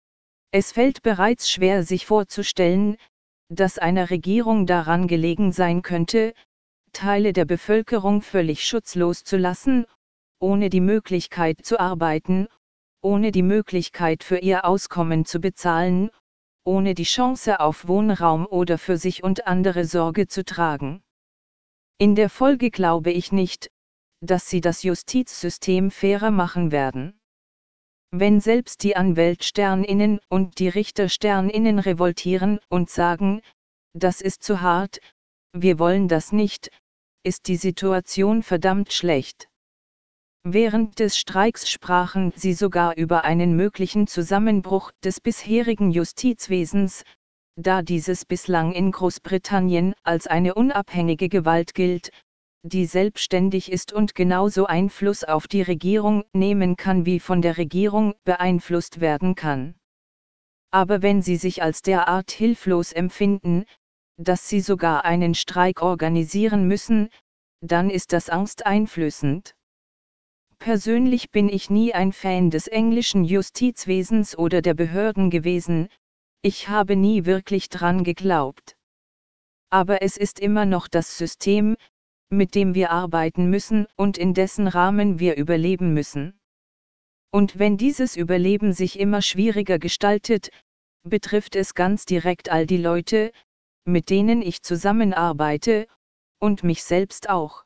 Es fällt bereits schwer sich vorzustellen, dass einer Regierung daran gelegen sein könnte, Teile der Bevölkerung völlig schutzlos zu lassen, ohne die Möglichkeit zu arbeiten, ohne die Möglichkeit für ihr Auskommen zu bezahlen, ohne die Chance auf Wohnraum oder für sich und andere Sorge zu tragen. In der Folge glaube ich nicht, dass sie das Justizsystem fairer machen werden. Wenn selbst die Anwältsterninnen und die Richtersterninnen revoltieren und sagen, das ist zu hart, wir wollen das nicht, ist die Situation verdammt schlecht. Während des Streiks sprachen sie sogar über einen möglichen Zusammenbruch des bisherigen Justizwesens, da dieses bislang in Großbritannien als eine unabhängige Gewalt gilt, die selbstständig ist und genauso Einfluss auf die Regierung nehmen kann wie von der Regierung beeinflusst werden kann. Aber wenn sie sich als derart hilflos empfinden, dass sie sogar einen Streik organisieren müssen, dann ist das angsteinflößend. Persönlich bin ich nie ein Fan des englischen Justizwesens oder der Behörden gewesen, ich habe nie wirklich dran geglaubt. Aber es ist immer noch das System, mit dem wir arbeiten müssen und in dessen Rahmen wir überleben müssen. Und wenn dieses Überleben sich immer schwieriger gestaltet, betrifft es ganz direkt all die Leute, mit denen ich zusammenarbeite, und mich selbst auch.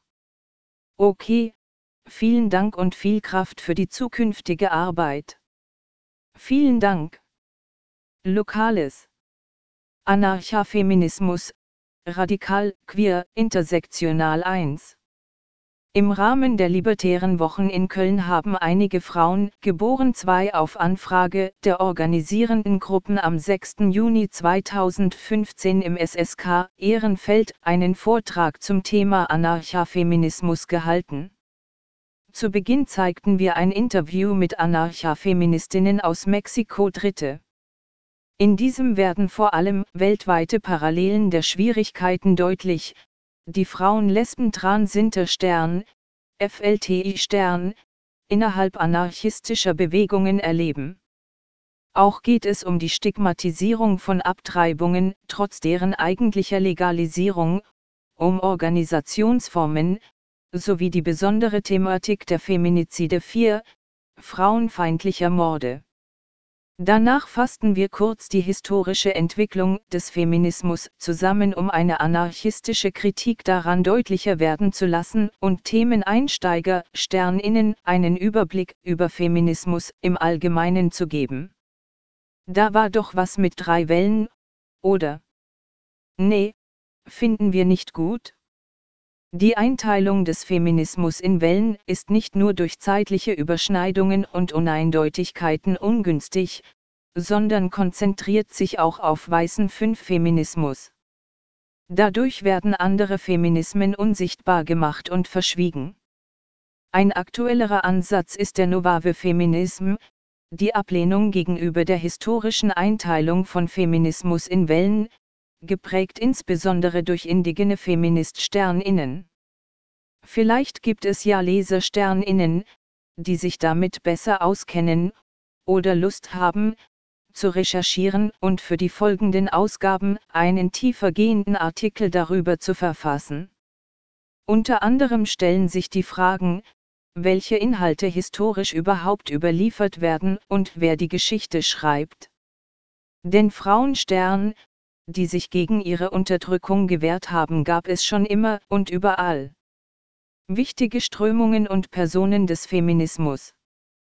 Okay, vielen Dank und viel Kraft für die zukünftige Arbeit. Vielen Dank. Lokales. Anarchafeminismus, radikal, queer, intersektional 1. Im Rahmen der Libertären Wochen in Köln haben einige Frauen, geboren 2 auf Anfrage der organisierenden Gruppen am 6. Juni 2015 im SSK Ehrenfeld einen Vortrag zum Thema Anarchafeminismus gehalten. Zu Beginn zeigten wir ein Interview mit Anarchafeministinnen aus Mexiko Dritte. In diesem werden vor allem weltweite Parallelen der Schwierigkeiten deutlich, die Frauen Lesben Trans Sinter Stern, FLTI Stern, innerhalb anarchistischer Bewegungen erleben. Auch geht es um die Stigmatisierung von Abtreibungen, trotz deren eigentlicher Legalisierung, um Organisationsformen, sowie die besondere Thematik der Feminizide 4, frauenfeindlicher Morde. Danach fassten wir kurz die historische Entwicklung des Feminismus zusammen, um eine anarchistische Kritik daran deutlicher werden zu lassen und Themeneinsteiger, SternInnen, einen Überblick über Feminismus im Allgemeinen zu geben. Da war doch was mit 3 Wellen, oder? Nee, finden wir nicht gut? Die Einteilung des Feminismus in Wellen ist nicht nur durch zeitliche Überschneidungen und Uneindeutigkeiten ungünstig, sondern konzentriert sich auch auf weißen 5-Feminismus. Dadurch werden andere Feminismen unsichtbar gemacht und verschwiegen. Ein aktuellerer Ansatz ist der Novave Feminism, die Ablehnung gegenüber der historischen Einteilung von Feminismus in Wellen, geprägt insbesondere durch indigene Feminist-SternInnen. Vielleicht gibt es ja Leser-SternInnen, die sich damit besser auskennen, oder Lust haben, zu recherchieren und für die folgenden Ausgaben einen tiefergehenden Artikel darüber zu verfassen. Unter anderem stellen sich die Fragen, welche Inhalte historisch überhaupt überliefert werden und wer die Geschichte schreibt. Den Frauenstern, die sich gegen ihre Unterdrückung gewehrt haben, gab es schon immer und überall. Wichtige Strömungen und Personen des Feminismus.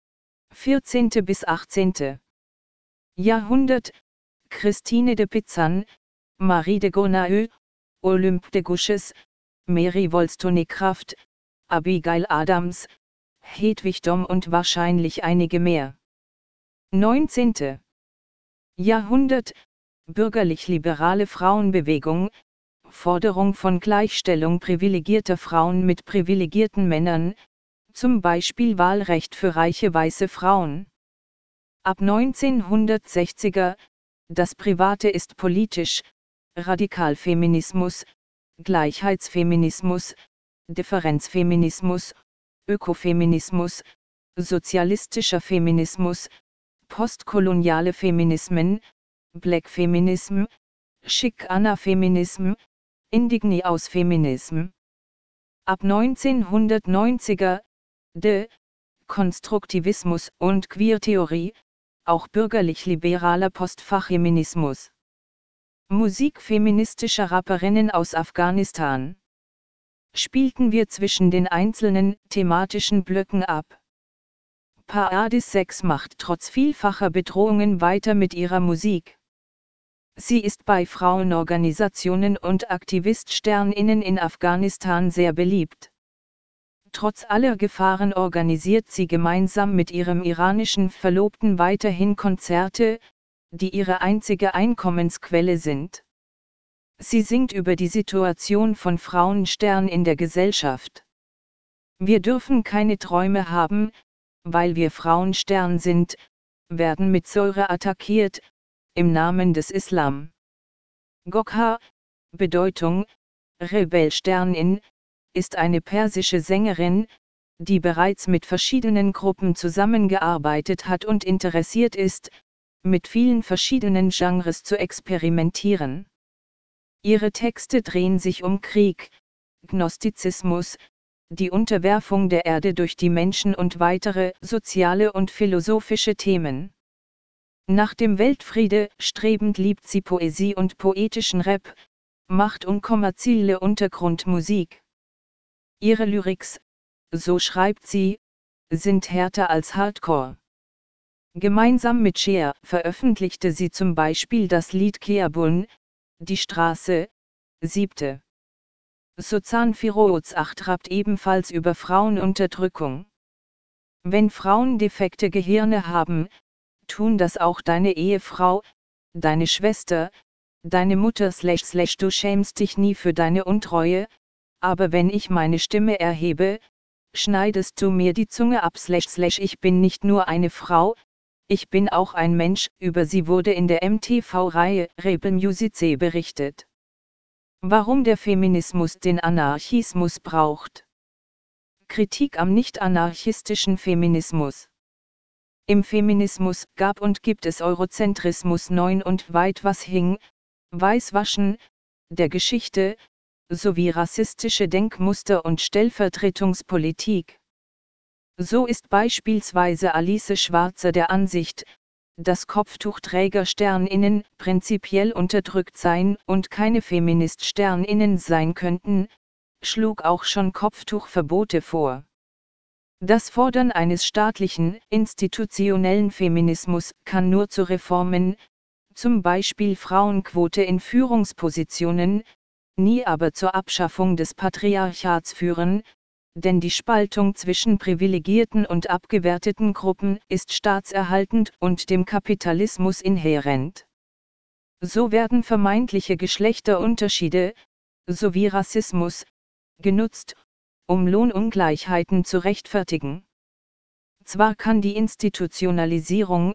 14. bis 18. Jahrhundert: Christine de Pizan, Marie de Gournay, Olympe de Gouges, Mary Wollstonecraft, Abigail Adams, Hedwig Domm und wahrscheinlich einige mehr. 19. Jahrhundert: bürgerlich-liberale Frauenbewegung, Forderung von Gleichstellung privilegierter Frauen mit privilegierten Männern, zum Beispiel Wahlrecht für reiche weiße Frauen. Ab 1960er, das Private ist politisch, Radikalfeminismus, Gleichheitsfeminismus, Differenzfeminismus, Ökofeminismus, sozialistischer Feminismus, postkoloniale Feminismen, Black Feminism, Chic-Anna-Feminism, Indigni-aus-Feminism. Ab 1990er, Konstruktivismus und Queertheorie, auch bürgerlich-liberaler Postfachfeminismus. Musik feministischer Rapperinnen aus Afghanistan. Spielten wir zwischen den einzelnen thematischen Blöcken ab. Paradis Sex macht trotz vielfacher Bedrohungen weiter mit ihrer Musik. Sie ist bei Frauenorganisationen und Aktivist-SternInnen in Afghanistan sehr beliebt. Trotz aller Gefahren organisiert sie gemeinsam mit ihrem iranischen Verlobten weiterhin Konzerte, die ihre einzige Einkommensquelle sind. Sie singt über die Situation von Frauenstern in der Gesellschaft. Wir dürfen keine Träume haben, weil wir Frauenstern sind, werden mit Säure attackiert, im Namen des Islam. Gokha, Bedeutung, Rebellsternin, ist eine persische Sängerin, die bereits mit verschiedenen Gruppen zusammengearbeitet hat und interessiert ist, mit vielen verschiedenen Genres zu experimentieren. Ihre Texte drehen sich um Krieg, Gnostizismus, die Unterwerfung der Erde durch die Menschen und weitere soziale und philosophische Themen. Nach dem Weltfriede strebend liebt sie Poesie und poetischen Rap, macht unkommerzielle Untergrundmusik. Ihre Lyrics, so schreibt sie, sind härter als Hardcore. Gemeinsam mit Cher veröffentlichte sie zum Beispiel das Lied Keabun, Die Straße, 7. Sozan Firouz 8 rappt ebenfalls über Frauenunterdrückung. Wenn Frauen defekte Gehirne haben, tun das auch deine Ehefrau, deine Schwester, deine Mutter / du schämst dich nie für deine Untreue, aber wenn ich meine Stimme erhebe, schneidest du mir die Zunge ab / ich bin nicht nur eine Frau, ich bin auch ein Mensch. Über sie wurde in der MTV-Reihe Rebel Music berichtet. Warum der Feminismus den Anarchismus braucht. Kritik am nicht-anarchistischen Feminismus. Im Feminismus gab und gibt es Eurozentrismus 9 und Whitewashing, Weißwaschen, der Geschichte, sowie rassistische Denkmuster und Stellvertretungspolitik. So ist beispielsweise Alice Schwarzer der Ansicht, dass Kopftuchträger-SternInnen prinzipiell unterdrückt seien und keine Feminist-SternInnen sein könnten, schlug auch schon Kopftuchverbote vor. Das Fordern eines staatlichen, institutionellen Feminismus kann nur zu Reformen, zum Beispiel Frauenquote in Führungspositionen, nie aber zur Abschaffung des Patriarchats führen, denn die Spaltung zwischen privilegierten und abgewerteten Gruppen ist staatserhaltend und dem Kapitalismus inhärent. So werden vermeintliche Geschlechterunterschiede, sowie Rassismus, genutzt, um Lohnungleichheiten zu rechtfertigen. Zwar kann die Institutionalisierung,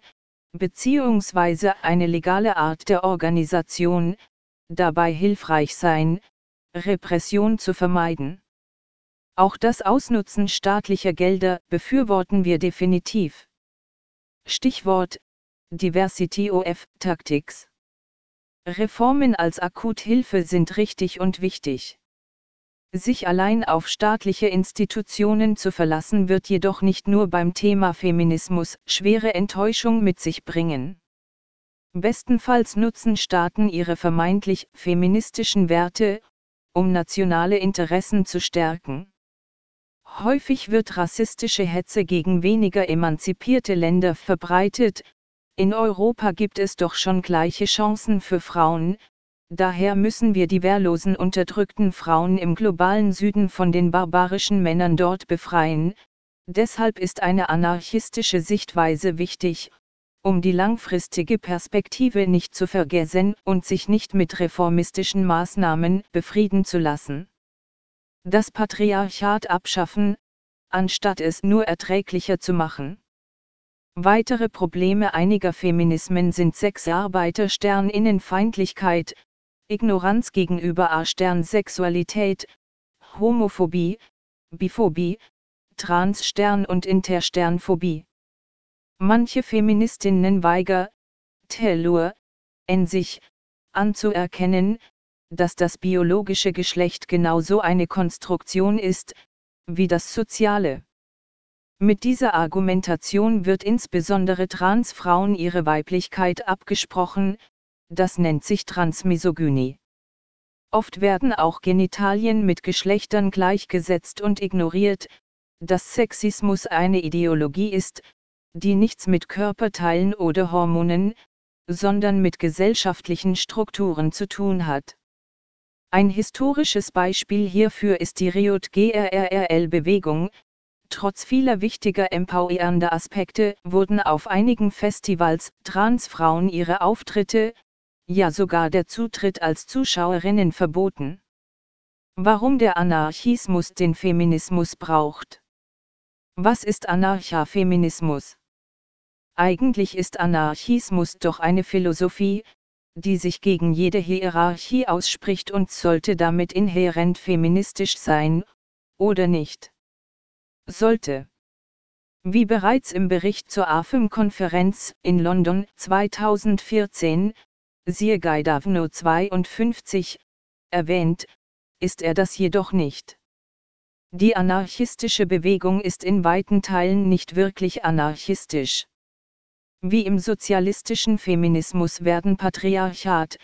bzw. eine legale Art der Organisation, dabei hilfreich sein, Repression zu vermeiden. Auch das Ausnutzen staatlicher Gelder befürworten wir definitiv. Stichwort: Diversity of Tactics. Reformen als Akuthilfe sind richtig und wichtig. Sich allein auf staatliche Institutionen zu verlassen wird jedoch nicht nur beim Thema Feminismus schwere Enttäuschung mit sich bringen. Bestenfalls nutzen Staaten ihre vermeintlich feministischen Werte, um nationale Interessen zu stärken. Häufig wird rassistische Hetze gegen weniger emanzipierte Länder verbreitet. In Europa gibt es doch schon gleiche Chancen für Frauen, daher müssen wir die wehrlosen unterdrückten Frauen im globalen Süden von den barbarischen Männern dort befreien. Deshalb ist eine anarchistische Sichtweise wichtig, um die langfristige Perspektive nicht zu vergessen und sich nicht mit reformistischen Maßnahmen befrieden zu lassen. Das Patriarchat abschaffen, anstatt es nur erträglicher zu machen. Weitere Probleme einiger Feminismen sind Sexarbeiter-SternInnenfeindlichkeit, Ignoranz gegenüber A-Stern-Sexualität, Homophobie, Biphobie, Trans-Stern- und Intersternphobie. Manche Feministinnen weigern sich anzuerkennen, dass das biologische Geschlecht genauso eine Konstruktion ist, wie das soziale. Mit dieser Argumentation wird insbesondere Transfrauen ihre Weiblichkeit abgesprochen, das nennt sich Transmisogynie. Oft werden auch Genitalien mit Geschlechtern gleichgesetzt und ignoriert, dass Sexismus eine Ideologie ist, die nichts mit Körperteilen oder Hormonen, sondern mit gesellschaftlichen Strukturen zu tun hat. Ein historisches Beispiel hierfür ist die Riot-GRRL-Bewegung. Trotz vieler wichtiger empowernder Aspekte wurden auf einigen Festivals Transfrauen ihre Auftritte, ja sogar der Zutritt als Zuschauerinnen verboten. Warum der Anarchismus den Feminismus braucht? Was ist Anarcha-Feminismus? Eigentlich ist Anarchismus doch eine Philosophie, die sich gegen jede Hierarchie ausspricht und sollte damit inhärent feministisch sein, oder nicht? Sollte. Wie bereits im Bericht zur AFEM-Konferenz in London 2014, siehe Gaidavno 52, erwähnt, ist er das jedoch nicht. Die anarchistische Bewegung ist in weiten Teilen nicht wirklich anarchistisch. Wie im sozialistischen Feminismus werden Patriarchat,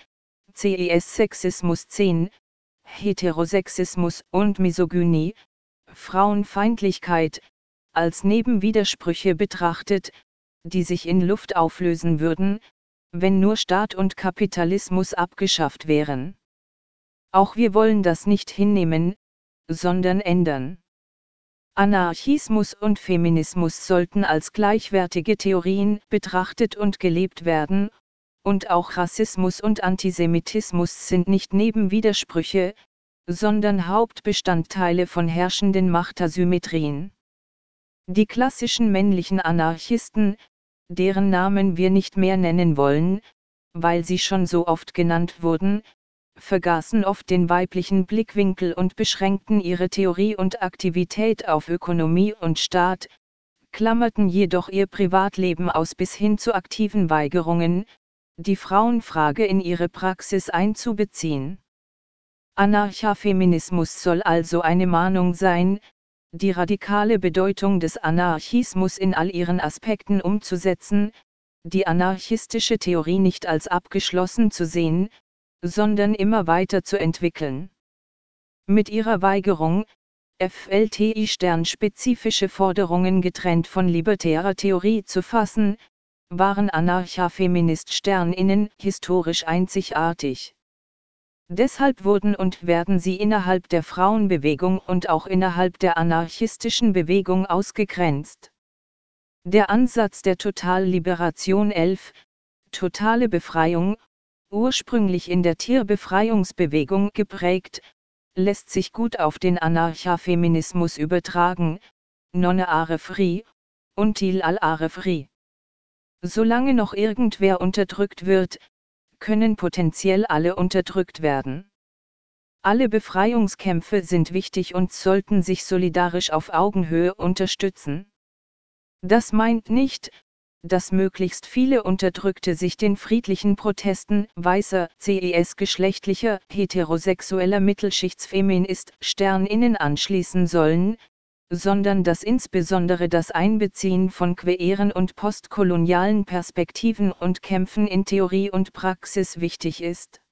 Sexismus 10, Heterosexismus und Misogynie, Frauenfeindlichkeit, als Nebenwidersprüche betrachtet, die sich in Luft auflösen würden, wenn nur Staat und Kapitalismus abgeschafft wären. Auch wir wollen das nicht hinnehmen, sondern ändern. Anarchismus und Feminismus sollten als gleichwertige Theorien betrachtet und gelebt werden, und auch Rassismus und Antisemitismus sind nicht Nebenwidersprüche, sondern Hauptbestandteile von herrschenden Machtasymmetrien. Die klassischen männlichen Anarchisten, deren Namen wir nicht mehr nennen wollen, weil sie schon so oft genannt wurden, vergaßen oft den weiblichen Blickwinkel und beschränkten ihre Theorie und Aktivität auf Ökonomie und Staat, klammerten jedoch ihr Privatleben aus bis hin zu aktiven Weigerungen, die Frauenfrage in ihre Praxis einzubeziehen. Anarcha-Feminismus soll also eine Mahnung sein, die radikale Bedeutung des Anarchismus in all ihren Aspekten umzusetzen, die anarchistische Theorie nicht als abgeschlossen zu sehen, sondern immer weiter zu entwickeln. Mit ihrer Weigerung, FLTI-spezifische Forderungen getrennt von libertärer Theorie zu fassen, waren Anarcha-Feminist-Innen historisch einzigartig. Deshalb wurden und werden sie innerhalb der Frauenbewegung und auch innerhalb der anarchistischen Bewegung ausgegrenzt. Der Ansatz der Totalliberation 11, totale Befreiung, ursprünglich in der Tierbefreiungsbewegung geprägt, lässt sich gut auf den Anarcha-Feminismus übertragen, Nonne are free, until all are free. Solange noch irgendwer unterdrückt wird, können potenziell alle unterdrückt werden. Alle Befreiungskämpfe sind wichtig und sollten sich solidarisch auf Augenhöhe unterstützen. Das meint nicht, dass möglichst viele Unterdrückte sich den friedlichen Protesten weißer, cis-geschlechtlicher, heterosexueller Mittelschichtsfeminist-Innen anschließen sollen, sondern dass insbesondere das Einbeziehen von queeren und postkolonialen Perspektiven und Kämpfen in Theorie und Praxis wichtig ist.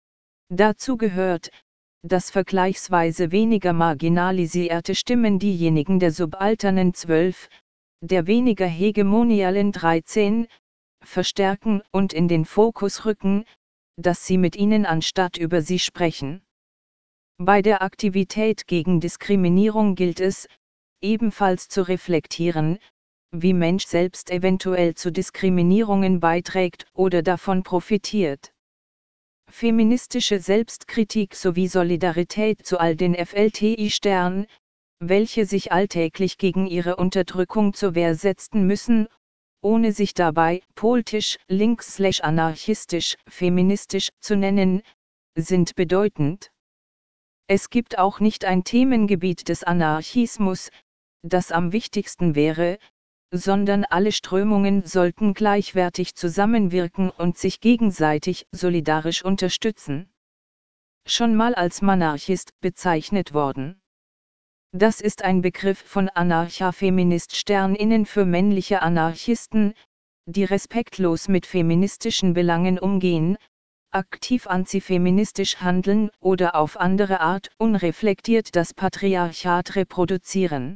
Dazu gehört, dass vergleichsweise weniger marginalisierte Stimmen diejenigen der subalternen 12, der weniger hegemonialen 13, verstärken und in den Fokus rücken, dass sie mit ihnen anstatt über sie sprechen. Bei der Aktivität gegen Diskriminierung gilt es, ebenfalls zu reflektieren, wie Mensch selbst eventuell zu Diskriminierungen beiträgt oder davon profitiert. Feministische Selbstkritik sowie Solidarität zu all den FLTI-Sternen, welche sich alltäglich gegen ihre Unterdrückung zur Wehr setzen müssen, ohne sich dabei politisch, links/anarchistisch, feministisch zu nennen, sind bedeutend. Es gibt auch nicht ein Themengebiet des Anarchismus, das am wichtigsten wäre, sondern alle Strömungen sollten gleichwertig zusammenwirken und sich gegenseitig solidarisch unterstützen. Schon mal als Monarchist bezeichnet worden. Das ist ein Begriff von Anarcha-Feminist-Innen für männliche Anarchisten, die respektlos mit feministischen Belangen umgehen, aktiv antifeministisch handeln oder auf andere Art unreflektiert das Patriarchat reproduzieren.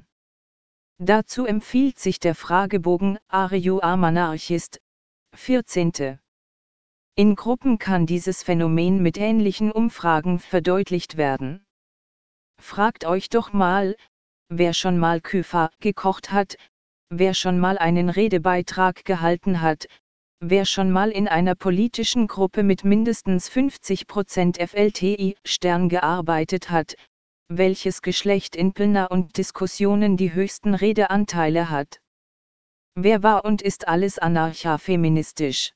Dazu empfiehlt sich der Fragebogen Are you a Monarchist? 14. In Gruppen kann dieses Phänomen mit ähnlichen Umfragen verdeutlicht werden. Fragt euch doch mal, wer schon mal Küfer gekocht hat, wer schon mal einen Redebeitrag gehalten hat, wer schon mal in einer politischen Gruppe mit mindestens 50% FLTI-Stern gearbeitet hat, welches Geschlecht in Plena und Diskussionen die höchsten Redeanteile hat. Wer war und ist alles anarcha-feministisch?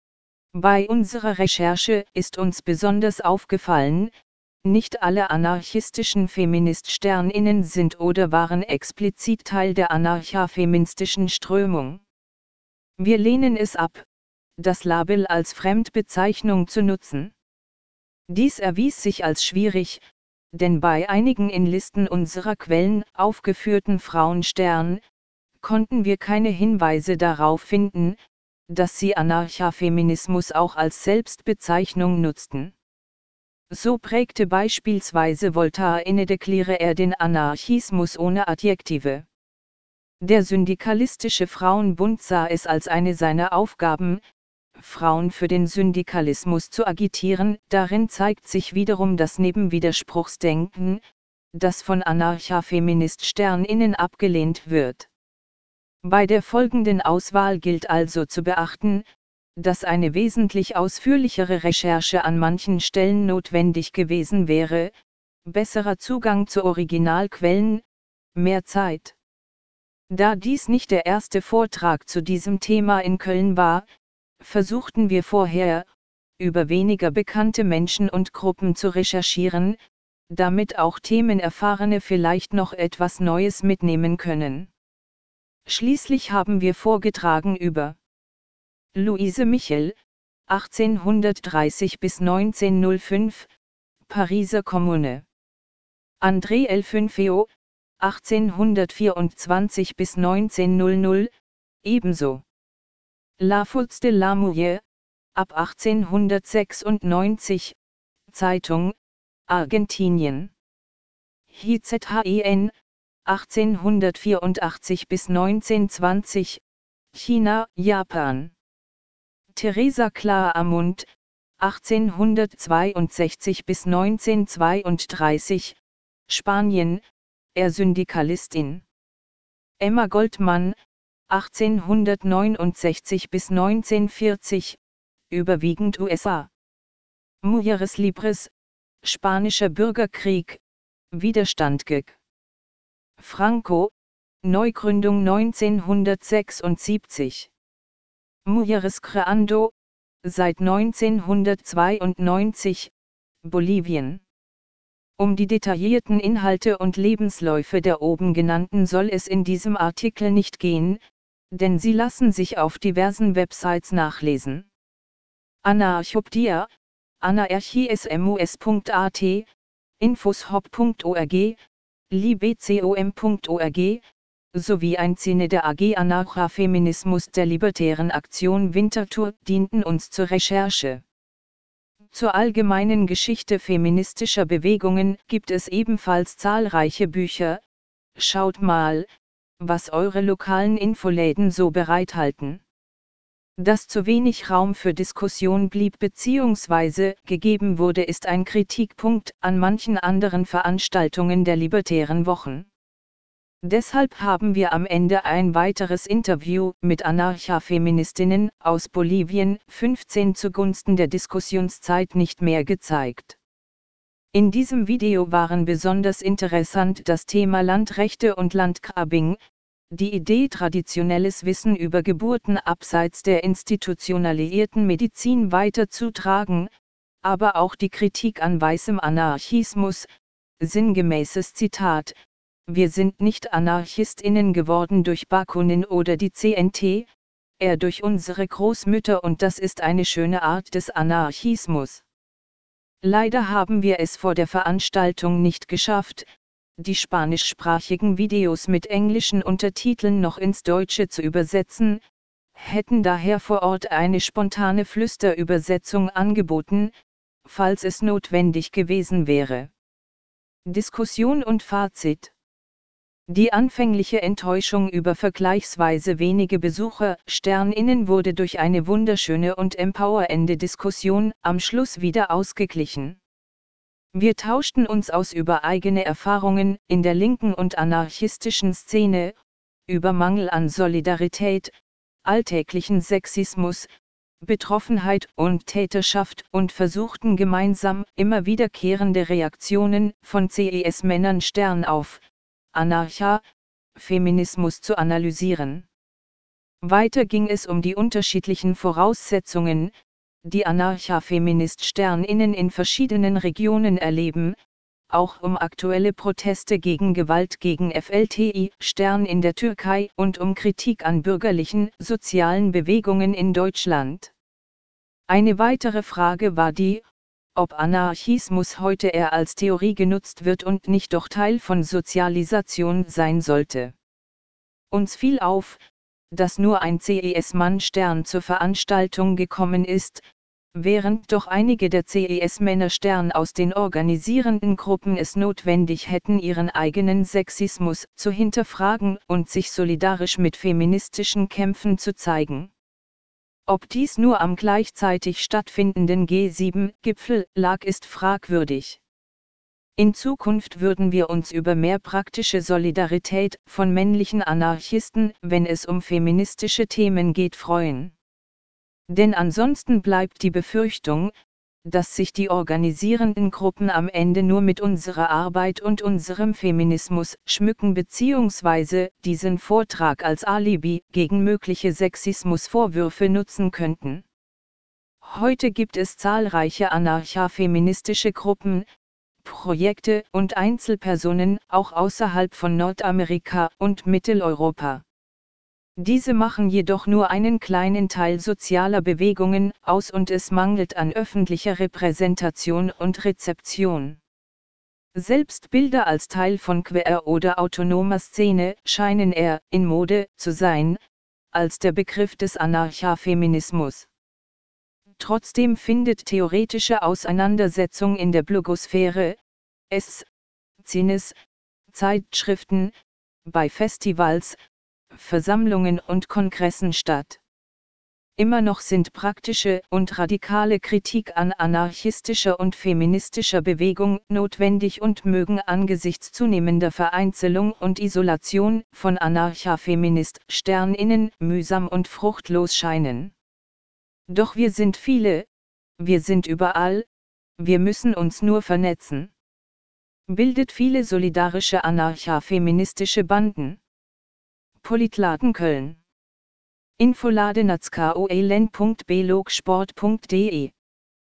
Bei unserer Recherche ist uns besonders aufgefallen, nicht alle anarchistischen Feminist-Innen sind oder waren explizit Teil der anarcha-feministischen Strömung. Wir lehnen es ab, das Label als Fremdbezeichnung zu nutzen. Dies erwies sich als schwierig, denn bei einigen in Listen unserer Quellen aufgeführten Frauensternen konnten wir keine Hinweise darauf finden, dass sie Anarcha-Feminismus auch als Selbstbezeichnung nutzten. So prägte beispielsweise Voltaire in Déclire er den Anarchismus ohne Adjektive. Der syndikalistische Frauenbund sah es als eine seiner Aufgaben, Frauen für den Syndikalismus zu agitieren. Darin zeigt sich wiederum das Nebenwiderspruchsdenken, das von Anarcha-Feminist-Innen abgelehnt wird. Bei der folgenden Auswahl gilt also zu beachten, dass eine wesentlich ausführlichere Recherche an manchen Stellen notwendig gewesen wäre, besserer Zugang zu Originalquellen, mehr Zeit. Da dies nicht der erste Vortrag zu diesem Thema in Köln war, versuchten wir vorher, über weniger bekannte Menschen und Gruppen zu recherchieren, damit auch Themenerfahrene vielleicht noch etwas Neues mitnehmen können. Schließlich haben wir vorgetragen über Louise Michel, 1830 bis 1905, Pariser Kommune. André Elfünfeo, 1824 bis 1900, ebenso. La Foz de la Mujer, ab 1896, Zeitung, Argentinien. HIZHEN, 1884 bis 1920, China, Japan. Teresa Clara Amund, 1862 bis 1932, Spanien, Syndikalistin. Emma Goldman, 1869 bis 1940, überwiegend USA. Mujeres Libres, Spanischer Bürgerkrieg, Widerstand gegen Franco, Neugründung 1976. Mujeres Creando, seit 1992, Bolivien. Um die detaillierten Inhalte und Lebensläufe der oben genannten soll es in diesem Artikel nicht gehen, denn sie lassen sich auf diversen Websites nachlesen. Anarchopdia, anarchismus.at, infoshop.org, libcom.org, sowie ein Zine der AG Anarcha-Feminismus der Libertären Aktion Winterthur dienten uns zur Recherche. Zur allgemeinen Geschichte feministischer Bewegungen gibt es ebenfalls zahlreiche Bücher. Schaut mal, was eure lokalen Infoläden so bereithalten. Dass zu wenig Raum für Diskussion blieb bzw. gegeben wurde, ist ein Kritikpunkt an manchen anderen Veranstaltungen der Libertären Wochen. Deshalb haben wir am Ende ein weiteres Interview mit Anarcha-Feministinnen aus Bolivien 15 zugunsten der Diskussionszeit nicht mehr gezeigt. In diesem Video waren besonders interessant das Thema Landrechte und Landgrabbing, die Idee traditionelles Wissen über Geburten abseits der institutionalisierten Medizin weiterzutragen, aber auch die Kritik an weißem Anarchismus, sinngemäßes Zitat: Wir sind nicht AnarchistInnen geworden durch Bakunin oder die CNT, eher durch unsere Großmütter, und das ist eine schöne Art des Anarchismus. Leider haben wir es vor der Veranstaltung nicht geschafft, die spanischsprachigen Videos mit englischen Untertiteln noch ins Deutsche zu übersetzen, hätten daher vor Ort eine spontane Flüsterübersetzung angeboten, falls es notwendig gewesen wäre. Diskussion und Fazit. Die anfängliche Enttäuschung über vergleichsweise wenige Besucher SternInnen wurde durch eine wunderschöne und empowernde Diskussion am Schluss wieder ausgeglichen. Wir tauschten uns aus über eigene Erfahrungen in der linken und anarchistischen Szene, über Mangel an Solidarität, alltäglichen Sexismus, Betroffenheit und Täterschaft und versuchten gemeinsam immer wiederkehrende Reaktionen von CES-Männern Stern auf Anarcha, Feminismus zu analysieren. Weiter ging es um die unterschiedlichen Voraussetzungen, die Anarcha-Feminist SternInnen in verschiedenen Regionen erleben, auch um aktuelle Proteste gegen Gewalt gegen FLTI Stern in der Türkei und um Kritik an bürgerlichen, sozialen Bewegungen in Deutschland. Eine weitere Frage war die, ob Anarchismus heute eher als Theorie genutzt wird und nicht doch Teil von Sozialisation sein sollte. Uns fiel auf, dass nur ein CES-Mann Stern zur Veranstaltung gekommen ist, während doch einige der CES-Männer Stern aus den organisierenden Gruppen es notwendig hätten, ihren eigenen Sexismus zu hinterfragen und sich solidarisch mit feministischen Kämpfen zu zeigen. Ob dies nur am gleichzeitig stattfindenden G7-Gipfel lag, ist fragwürdig. In Zukunft würden wir uns über mehr praktische Solidarität von männlichen Anarchisten, wenn es um feministische Themen geht, freuen. Denn ansonsten bleibt die Befürchtung, dass sich die organisierenden Gruppen am Ende nur mit unserer Arbeit und unserem Feminismus schmücken bzw. diesen Vortrag als Alibi gegen mögliche Sexismusvorwürfe nutzen könnten. Heute gibt es zahlreiche anarcha-feministische Gruppen, Projekte und Einzelpersonen, auch außerhalb von Nordamerika und Mitteleuropa. Diese machen jedoch nur einen kleinen Teil sozialer Bewegungen aus und es mangelt an öffentlicher Repräsentation und Rezeption. Selbst Bilder als Teil von queer oder autonomer Szene scheinen eher in Mode zu sein, als der Begriff des Anarcha-Feminismus. Trotzdem findet theoretische Auseinandersetzung in der Blogosphäre, Szines, Zeitschriften, bei Festivals, Versammlungen und Kongressen statt. Immer noch sind praktische und radikale Kritik an anarchistischer und feministischer Bewegung notwendig und mögen angesichts zunehmender Vereinzelung und Isolation von Anarcha-Feminist-SternInnen mühsam und fruchtlos scheinen. Doch wir sind viele, wir sind überall, wir müssen uns nur vernetzen. Bildet viele solidarische anarcha-feministische Banden. Politladen Köln. infoladenatskoelen.blogsport.de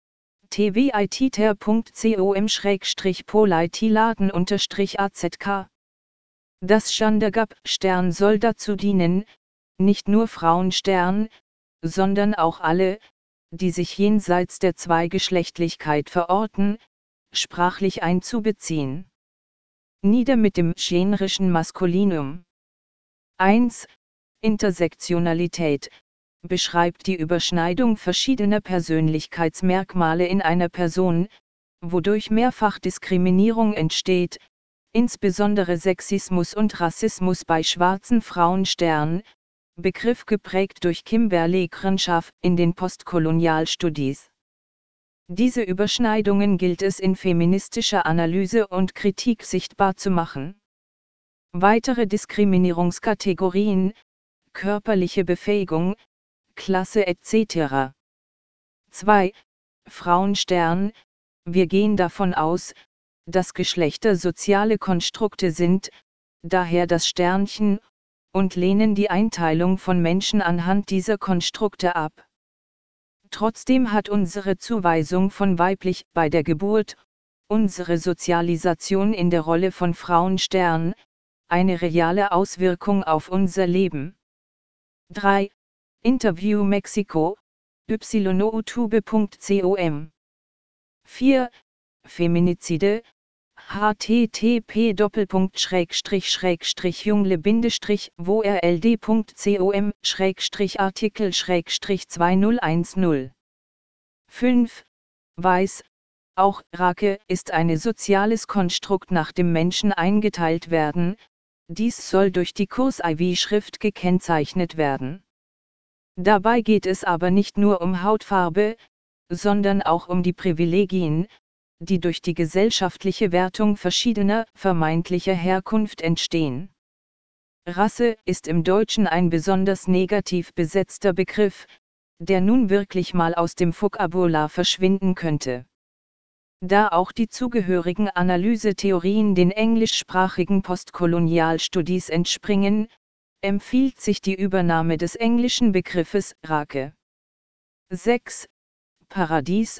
twiter.com/politiladen-azk. Das Gendergap-Stern soll dazu dienen, nicht nur Frauenstern, sondern auch alle, die sich jenseits der Zweigeschlechtlichkeit verorten, sprachlich einzubeziehen. Nieder mit dem generischen Maskulinum. 1. Intersektionalität beschreibt die Überschneidung verschiedener Persönlichkeitsmerkmale in einer Person, wodurch mehrfach Diskriminierung entsteht, insbesondere Sexismus und Rassismus bei schwarzen Frauen. Begriff geprägt durch Kimberlé Crenshaw in den Postkolonialstudies. Diese Überschneidungen gilt es in feministischer Analyse und Kritik sichtbar zu machen. Weitere Diskriminierungskategorien: körperliche Befähigung, Klasse etc. 2. Frauenstern. Wir gehen davon aus, dass Geschlechter soziale Konstrukte sind, daher das Sternchen, und lehnen die Einteilung von Menschen anhand dieser Konstrukte ab. Trotzdem hat unsere Zuweisung von weiblich bei der Geburt, unsere Sozialisation in der Rolle von Frauenstern, eine reale Auswirkung auf unser Leben. 3. Interview Mexiko, youtube.com. 4. Feminizide, http://jungle-world.com/artikel/2010. 5. Weiß, auch Rake ist ein soziales Konstrukt nach dem Menschen eingeteilt werden, dies soll durch die Kurs-IV-Schrift gekennzeichnet werden. Dabei geht es aber nicht nur um Hautfarbe, sondern auch um die Privilegien, die durch die gesellschaftliche Wertung verschiedener vermeintlicher Herkunft entstehen. Rasse ist im Deutschen ein besonders negativ besetzter Begriff, der nun wirklich mal aus dem Vokabular verschwinden könnte. Da auch die zugehörigen Analysetheorien den englischsprachigen Postkolonialstudies entspringen, empfiehlt sich die Übernahme des englischen Begriffes Rake. 6. Paradies,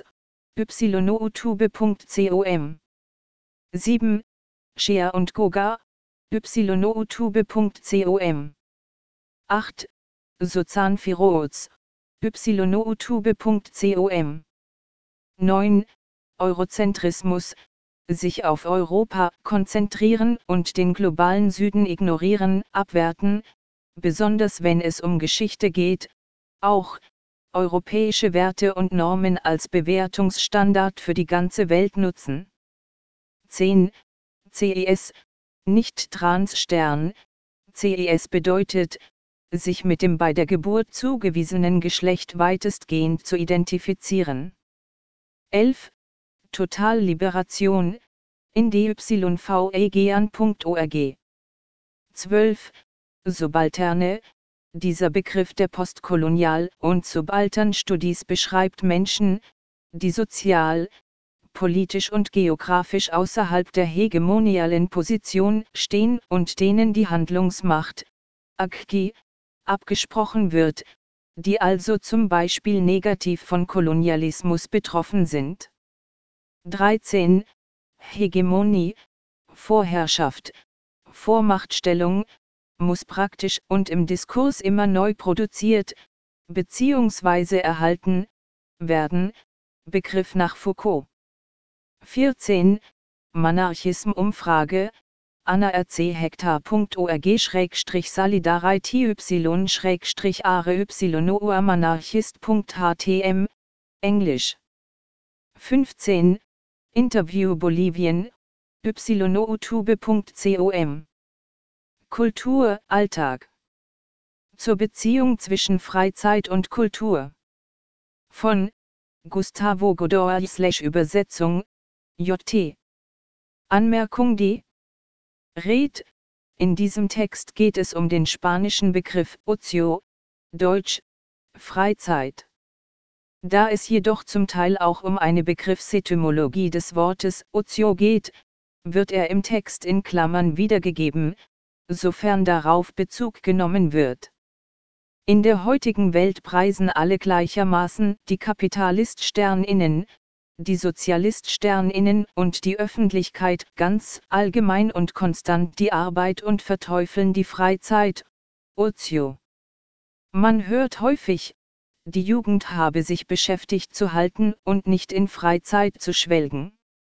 youtube.com. 7. Shea und Goga, youtube.com. 8. Sozan Firoz, youtube.com. 9. Eurozentrismus, sich auf Europa konzentrieren und den globalen Süden ignorieren, abwerten, besonders wenn es um Geschichte geht, auch europäische Werte und Normen als Bewertungsstandard für die ganze Welt nutzen. 10. CES, nicht Transstern. CES bedeutet, sich mit dem bei der Geburt zugewiesenen Geschlecht weitestgehend zu identifizieren. 11. Totalliberation, in dyvegan.org. 12. Subalterne. Dieser Begriff der Postkolonial- und Subaltern-Studies beschreibt Menschen, die sozial, politisch und geografisch außerhalb der hegemonialen Position stehen und denen die Handlungsmacht, AGGI, abgesprochen wird, die also zum Beispiel negativ von Kolonialismus betroffen sind. 13. Hegemonie, Vorherrschaft, Vormachtstellung, muss praktisch und im Diskurs immer neu produziert, bzw. erhalten, werden, Begriff nach Foucault. 14. Monarchism-Umfrage, anarcy-hektar.org/sali-are-y-uamanarchist.htm, Englisch. 15. Interview Bolivien, youtube.com. Kultur, Alltag. Zur Beziehung zwischen Freizeit und Kultur. Von Gustavo Godoy/Übersetzung, J.T. Anmerkung D. Red. In diesem Text geht es um den spanischen Begriff Ocio, Deutsch, Freizeit. Da es jedoch zum Teil auch um eine Begriffsetymologie des Wortes Ocio geht, wird er im Text in Klammern wiedergegeben, sofern darauf Bezug genommen wird. In der heutigen Welt preisen alle gleichermaßen die Kapitalist-SternInnen, die Sozialist-SternInnen und die Öffentlichkeit ganz allgemein und konstant die Arbeit und verteufeln die Freizeit, Ocio. Man hört häufig, die Jugend habe sich beschäftigt zu halten und nicht in Freizeit zu schwelgen.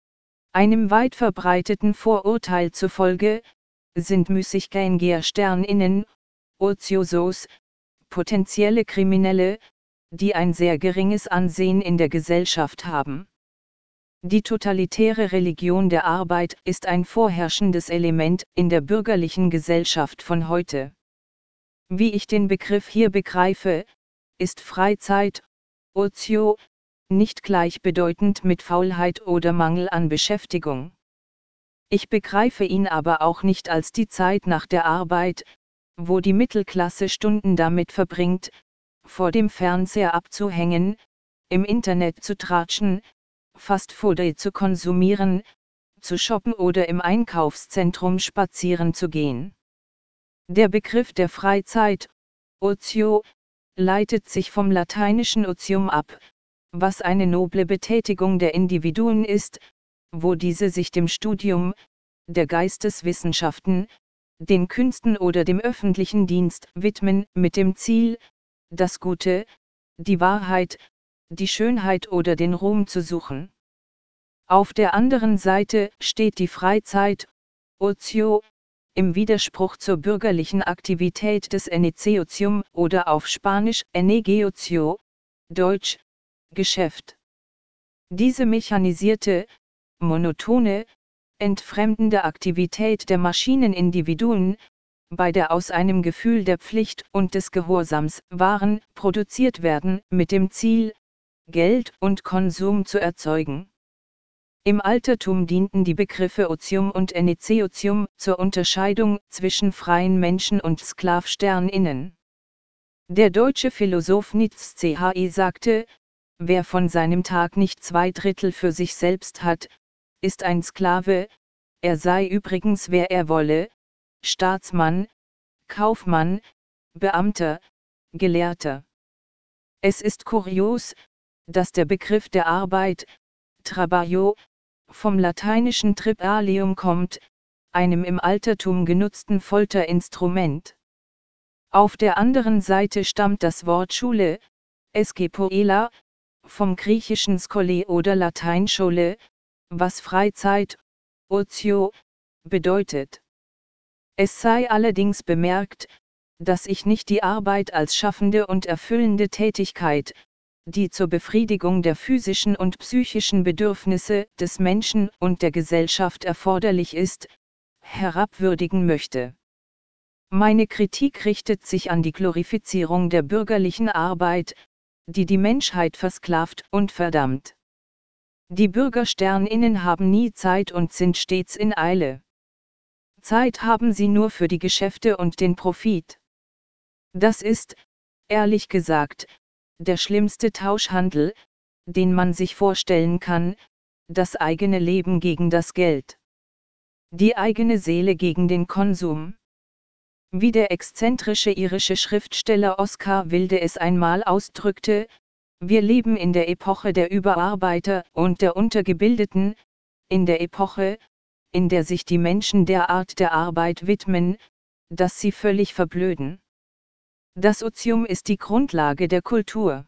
Einem weit verbreiteten Vorurteil zufolge sind Müßiggänger SternInnen, Ociosos, potenzielle Kriminelle, die ein sehr geringes Ansehen in der Gesellschaft haben. Die totalitäre Religion der Arbeit ist ein vorherrschendes Element in der bürgerlichen Gesellschaft von heute. Wie ich den Begriff hier begreife, ist Freizeit, Ocio, nicht gleichbedeutend mit Faulheit oder Mangel an Beschäftigung. Ich begreife ihn aber auch nicht als die Zeit nach der Arbeit, wo die Mittelklasse Stunden damit verbringt, vor dem Fernseher abzuhängen, im Internet zu tratschen, Fastfood zu konsumieren, zu shoppen oder im Einkaufszentrum spazieren zu gehen. Der Begriff der Freizeit, Ocio, leitet sich vom lateinischen otium ab, was eine noble Betätigung der Individuen ist, wo diese sich dem Studium, der Geisteswissenschaften, den Künsten oder dem öffentlichen Dienst widmen, mit dem Ziel, das Gute, die Wahrheit, die Schönheit oder den Ruhm zu suchen. Auf der anderen Seite steht die Freizeit, Ocio, im Widerspruch zur bürgerlichen Aktivität des Negotium oder auf Spanisch negocio, Deutsch, Geschäft. Diese mechanisierte, monotone, entfremdende Aktivität der Maschinenindividuen, bei der aus einem Gefühl der Pflicht und des Gehorsams Waren produziert werden, mit dem Ziel, Geld und Konsum zu erzeugen. Im Altertum dienten die Begriffe Otium und Negotium zur Unterscheidung zwischen freien Menschen und SklavsternInnen. Der deutsche Philosoph Nietzsche sagte, wer von seinem Tag nicht 2/3 für sich selbst hat, ist ein Sklave, er sei übrigens wer er wolle, Staatsmann, Kaufmann, Beamter, Gelehrter. Es ist kurios, dass der Begriff der Arbeit, Traballo, vom lateinischen Tripalium kommt, einem im Altertum genutzten Folterinstrument. Auf der anderen Seite stammt das Wort Schule, Escola, vom griechischen Skole oder Latein Schole, was Freizeit, Ocio, bedeutet. Es sei allerdings bemerkt, dass ich nicht die Arbeit als schaffende und erfüllende Tätigkeit, die zur Befriedigung der physischen und psychischen Bedürfnisse des Menschen und der Gesellschaft erforderlich ist, herabwürdigen möchte. Meine Kritik richtet sich an die Glorifizierung der bürgerlichen Arbeit, die die Menschheit versklavt und verdammt. Die BürgersternInnen haben nie Zeit und sind stets in Eile. Zeit haben sie nur für die Geschäfte und den Profit. Das ist, ehrlich gesagt, der schlimmste Tauschhandel, den man sich vorstellen kann, das eigene Leben gegen das Geld. Die eigene Seele gegen den Konsum. Wie der exzentrische irische Schriftsteller Oscar Wilde es einmal ausdrückte, wir leben in der Epoche der Überarbeiter und der Untergebildeten, in der Epoche, in der sich die Menschen der Art der Arbeit widmen, dass sie völlig verblöden. Das Otium ist die Grundlage der Kultur.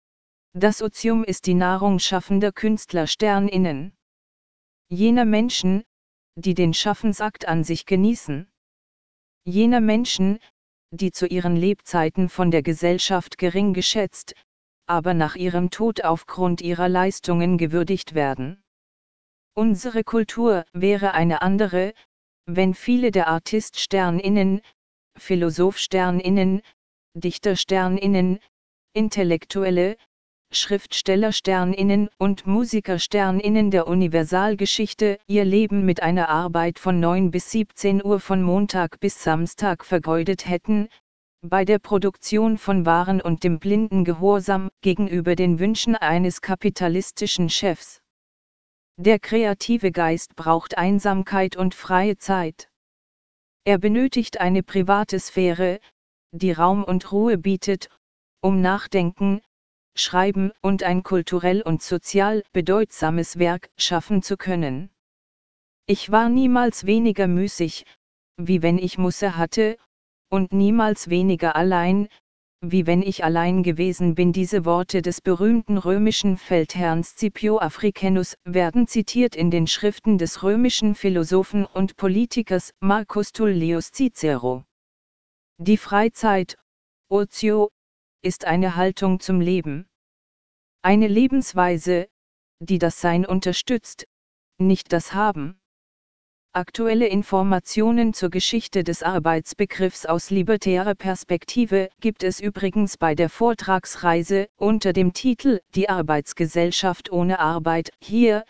Das Otium ist die Nahrung schaffender KünstlersternInnen. Jener Menschen, die den Schaffensakt an sich genießen. Jener Menschen, die zu ihren Lebzeiten von der Gesellschaft gering geschätzt, aber nach ihrem Tod aufgrund ihrer Leistungen gewürdigt werden. Unsere Kultur wäre eine andere, wenn viele der Artist-SternInnen, Philosoph-SternInnen, Dichter-SternInnen, Intellektuelle, Schriftsteller-SternInnen und Musiker-SternInnen der Universalgeschichte ihr Leben mit einer Arbeit von 9 bis 17 Uhr von Montag bis Samstag vergeudet hätten, bei der Produktion von Waren und dem blinden Gehorsam gegenüber den Wünschen eines kapitalistischen Chefs. Der kreative Geist braucht Einsamkeit und freie Zeit. Er benötigt eine private Sphäre, die Raum und Ruhe bietet, um nachdenken, schreiben und ein kulturell und sozial bedeutsames Werk schaffen zu können. Ich war niemals weniger müßig, wie wenn ich Muße hatte, und niemals weniger allein, wie wenn ich allein gewesen bin. Diese Worte des berühmten römischen Feldherrn Scipio Africanus werden zitiert in den Schriften des römischen Philosophen und Politikers Marcus Tullius Cicero. Die Freizeit, Otio, ist eine Haltung zum Leben. Eine Lebensweise, die das Sein unterstützt, nicht das Haben. Aktuelle Informationen zur Geschichte des Arbeitsbegriffs aus libertärer Perspektive gibt es übrigens bei der Vortragsreise unter dem Titel Die Arbeitsgesellschaft ohne Arbeit hier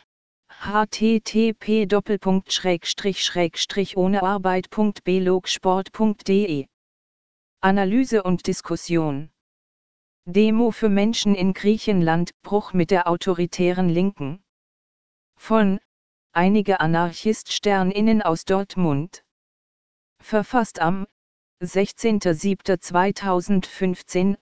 http://ohnearbeit.blogsport.de. Analyse und Diskussion. Demo für Menschen in Griechenland, Bruch mit der autoritären Linken. Von Einige Anarchist-SternInnen aus Dortmund. Verfasst am 16.07.2015,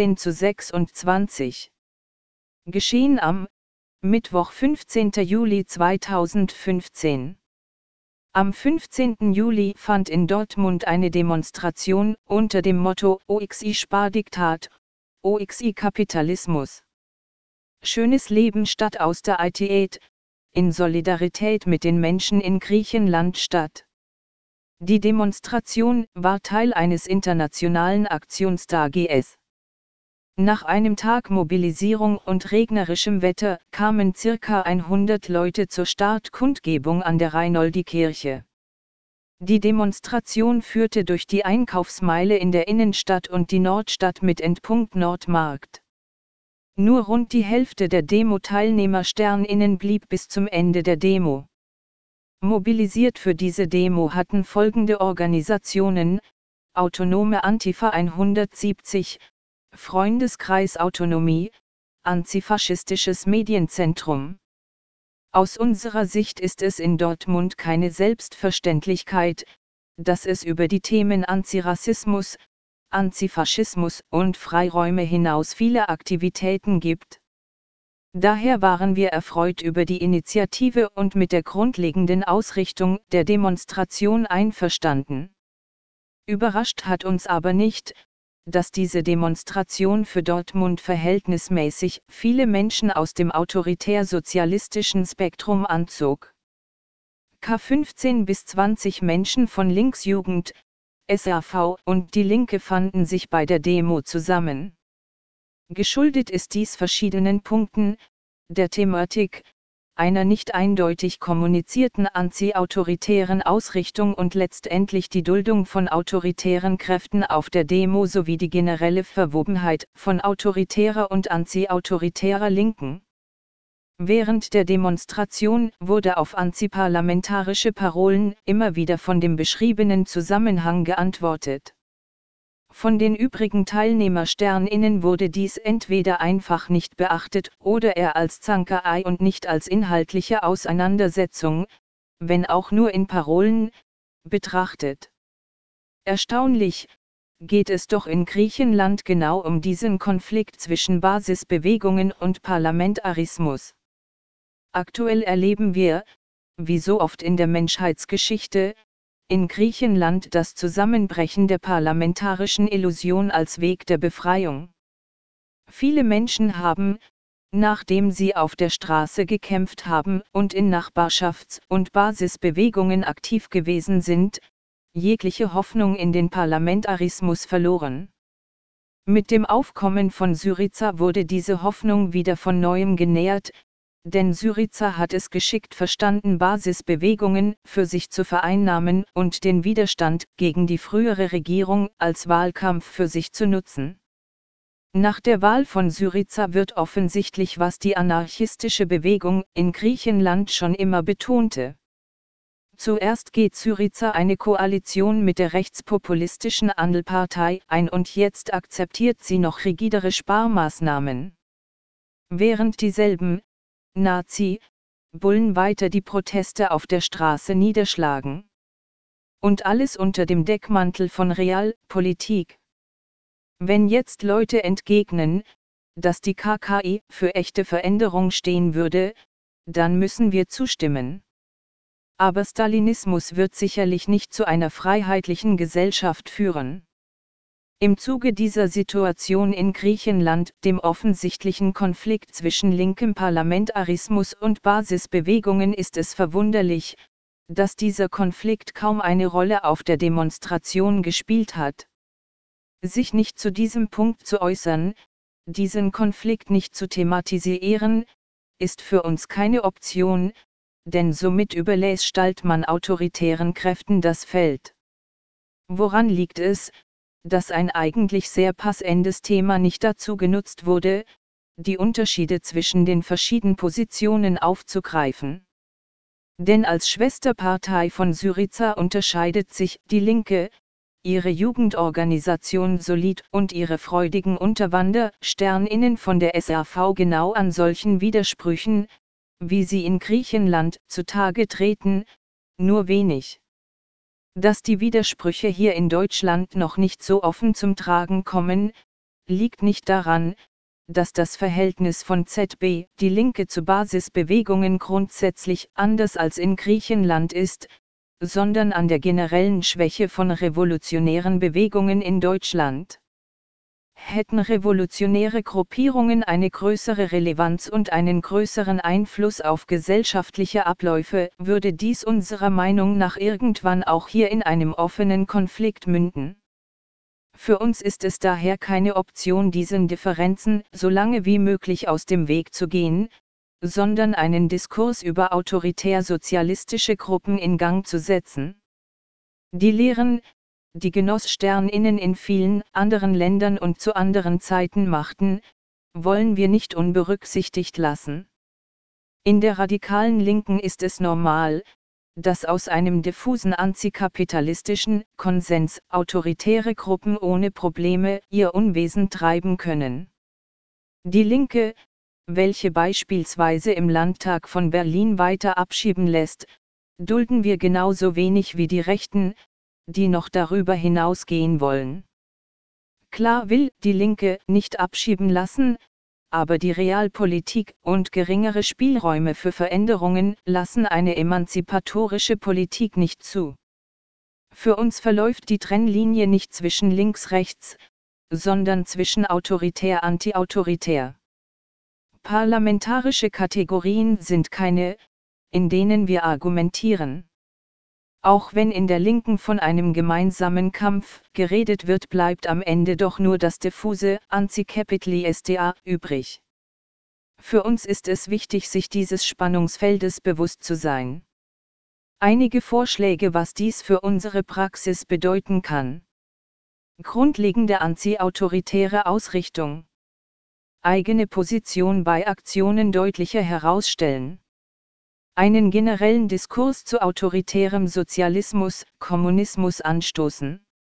18:26. Geschehen am Mittwoch, 15. Juli 2015. Am 15. Juli fand in Dortmund eine Demonstration unter dem Motto OXI Spardiktat, OXI Kapitalismus. Schönes Leben statt Austerity in Solidarität mit den Menschen in Griechenland statt. Die Demonstration war Teil eines internationalen Aktionstages. Nach einem Tag Mobilisierung und regnerischem Wetter kamen circa 100 Leute zur Startkundgebung an der Reinoldi-Kirche. Die Demonstration führte durch die Einkaufsmeile in der Innenstadt und die Nordstadt mit Endpunkt Nordmarkt. Nur rund die Hälfte der Demo-Teilnehmer SternInnen blieb bis zum Ende der Demo. Mobilisiert für diese Demo hatten folgende Organisationen: Autonome Antifa 170, Freundeskreis Autonomie, Antifaschistisches Medienzentrum. Aus unserer Sicht ist es in Dortmund keine Selbstverständlichkeit, dass es über die Themen Antirassismus, Antifaschismus und Freiräume hinaus viele Aktivitäten gibt. Daher waren wir erfreut über die Initiative und mit der grundlegenden Ausrichtung der Demonstration einverstanden. Überrascht hat uns aber nicht, dass diese Demonstration für Dortmund verhältnismäßig viele Menschen aus dem autoritär-sozialistischen Spektrum anzog. 15 bis 20 Menschen von Linksjugend, SAV und Die Linke fanden sich bei der Demo zusammen. Geschuldet ist dies verschiedenen Punkten: der Thematik, einer nicht eindeutig kommunizierten anti-autoritären Ausrichtung und letztendlich die Duldung von autoritären Kräften auf der Demo sowie die generelle Verwobenheit von autoritärer und anti-autoritärer Linken. Während der Demonstration wurde auf antiparlamentarische Parolen immer wieder von dem beschriebenen Zusammenhang geantwortet. Von den übrigen TeilnehmerSternInnen wurde dies entweder einfach nicht beachtet oder eher als Zankerei und nicht als inhaltliche Auseinandersetzung, wenn auch nur in Parolen, betrachtet. Erstaunlich, geht es doch in Griechenland genau um diesen Konflikt zwischen Basisbewegungen und Parlamentarismus. Aktuell erleben wir, wie so oft in der Menschheitsgeschichte, in Griechenland das Zusammenbrechen der parlamentarischen Illusion als Weg der Befreiung. Viele Menschen haben, nachdem sie auf der Straße gekämpft haben und in Nachbarschafts- und Basisbewegungen aktiv gewesen sind, jegliche Hoffnung in den Parlamentarismus verloren. Mit dem Aufkommen von Syriza wurde diese Hoffnung wieder von neuem genährt, denn Syriza hat es geschickt verstanden, Basisbewegungen für sich zu vereinnahmen und den Widerstand gegen die frühere Regierung als Wahlkampf für sich zu nutzen. Nach der Wahl von Syriza wird offensichtlich, was die anarchistische Bewegung in Griechenland schon immer betonte. Zuerst geht Syriza eine Koalition mit der rechtspopulistischen Andelpartei ein und jetzt akzeptiert sie noch rigidere Sparmaßnahmen. Während dieselben Nazi-Bullen weiter die Proteste auf der Straße niederschlagen. Und alles unter dem Deckmantel von Realpolitik. Wenn jetzt Leute entgegnen, dass die KKI für echte Veränderung stehen würde, dann müssen wir zustimmen. Aber Stalinismus wird sicherlich nicht zu einer freiheitlichen Gesellschaft führen. Im Zuge dieser Situation in Griechenland, dem offensichtlichen Konflikt zwischen linkem Parlamentarismus und Basisbewegungen, ist es verwunderlich, dass dieser Konflikt kaum eine Rolle auf der Demonstration gespielt hat. Sich nicht zu diesem Punkt zu äußern, diesen Konflikt nicht zu thematisieren, ist für uns keine Option, denn somit überlässt man autoritären Kräften das Feld. Woran liegt es, dass ein eigentlich sehr passendes Thema nicht dazu genutzt wurde, die Unterschiede zwischen den verschiedenen Positionen aufzugreifen? Denn als Schwesterpartei von Syriza unterscheidet sich die Linke, ihre Jugendorganisation Solid und ihre freudigen Unterwandersterninnen von der SAV genau an solchen Widersprüchen, wie sie in Griechenland zutage treten, nur wenig. Dass die Widersprüche hier in Deutschland noch nicht so offen zum Tragen kommen, liegt nicht daran, dass das Verhältnis von ZB, die Linke, zu Basisbewegungen grundsätzlich anders als in Griechenland ist, sondern an der generellen Schwäche von revolutionären Bewegungen in Deutschland. Hätten revolutionäre Gruppierungen eine größere Relevanz und einen größeren Einfluss auf gesellschaftliche Abläufe, würde dies unserer Meinung nach irgendwann auch hier in einem offenen Konflikt münden. Für uns ist es daher keine Option, diesen Differenzen so lange wie möglich aus dem Weg zu gehen, sondern einen Diskurs über autoritär-sozialistische Gruppen in Gang zu setzen. Die Lehren, die GenosssternInnen in vielen anderen Ländern und zu anderen Zeiten machten, wollen wir nicht unberücksichtigt lassen. In der radikalen Linken ist es normal, dass aus einem diffusen antikapitalistischen Konsens autoritäre Gruppen ohne Probleme ihr Unwesen treiben können. Die Linke, welche beispielsweise im Landtag von Berlin weiter abschieben lässt, dulden wir genauso wenig wie die Rechten, die noch darüber hinausgehen wollen. Klar will die Linke nicht abschieben lassen, aber die Realpolitik und geringere Spielräume für Veränderungen lassen eine emanzipatorische Politik nicht zu. Für uns verläuft die Trennlinie nicht zwischen links-rechts, sondern zwischen autoritär-antiautoritär. Parlamentarische Kategorien sind keine, in denen wir argumentieren. Auch wenn in der Linken von einem gemeinsamen Kampf geredet wird, bleibt am Ende doch nur das diffuse Anti-Capitalista übrig. Für uns ist es wichtig, sich dieses Spannungsfeldes bewusst zu sein. Einige Vorschläge, was dies für unsere Praxis bedeuten kann. Grundlegende anti-autoritäre Ausrichtung. Eigene Position bei Aktionen deutlicher herausstellen. Einen generellen Diskurs zu autoritärem Sozialismus, Kommunismus anstoßen.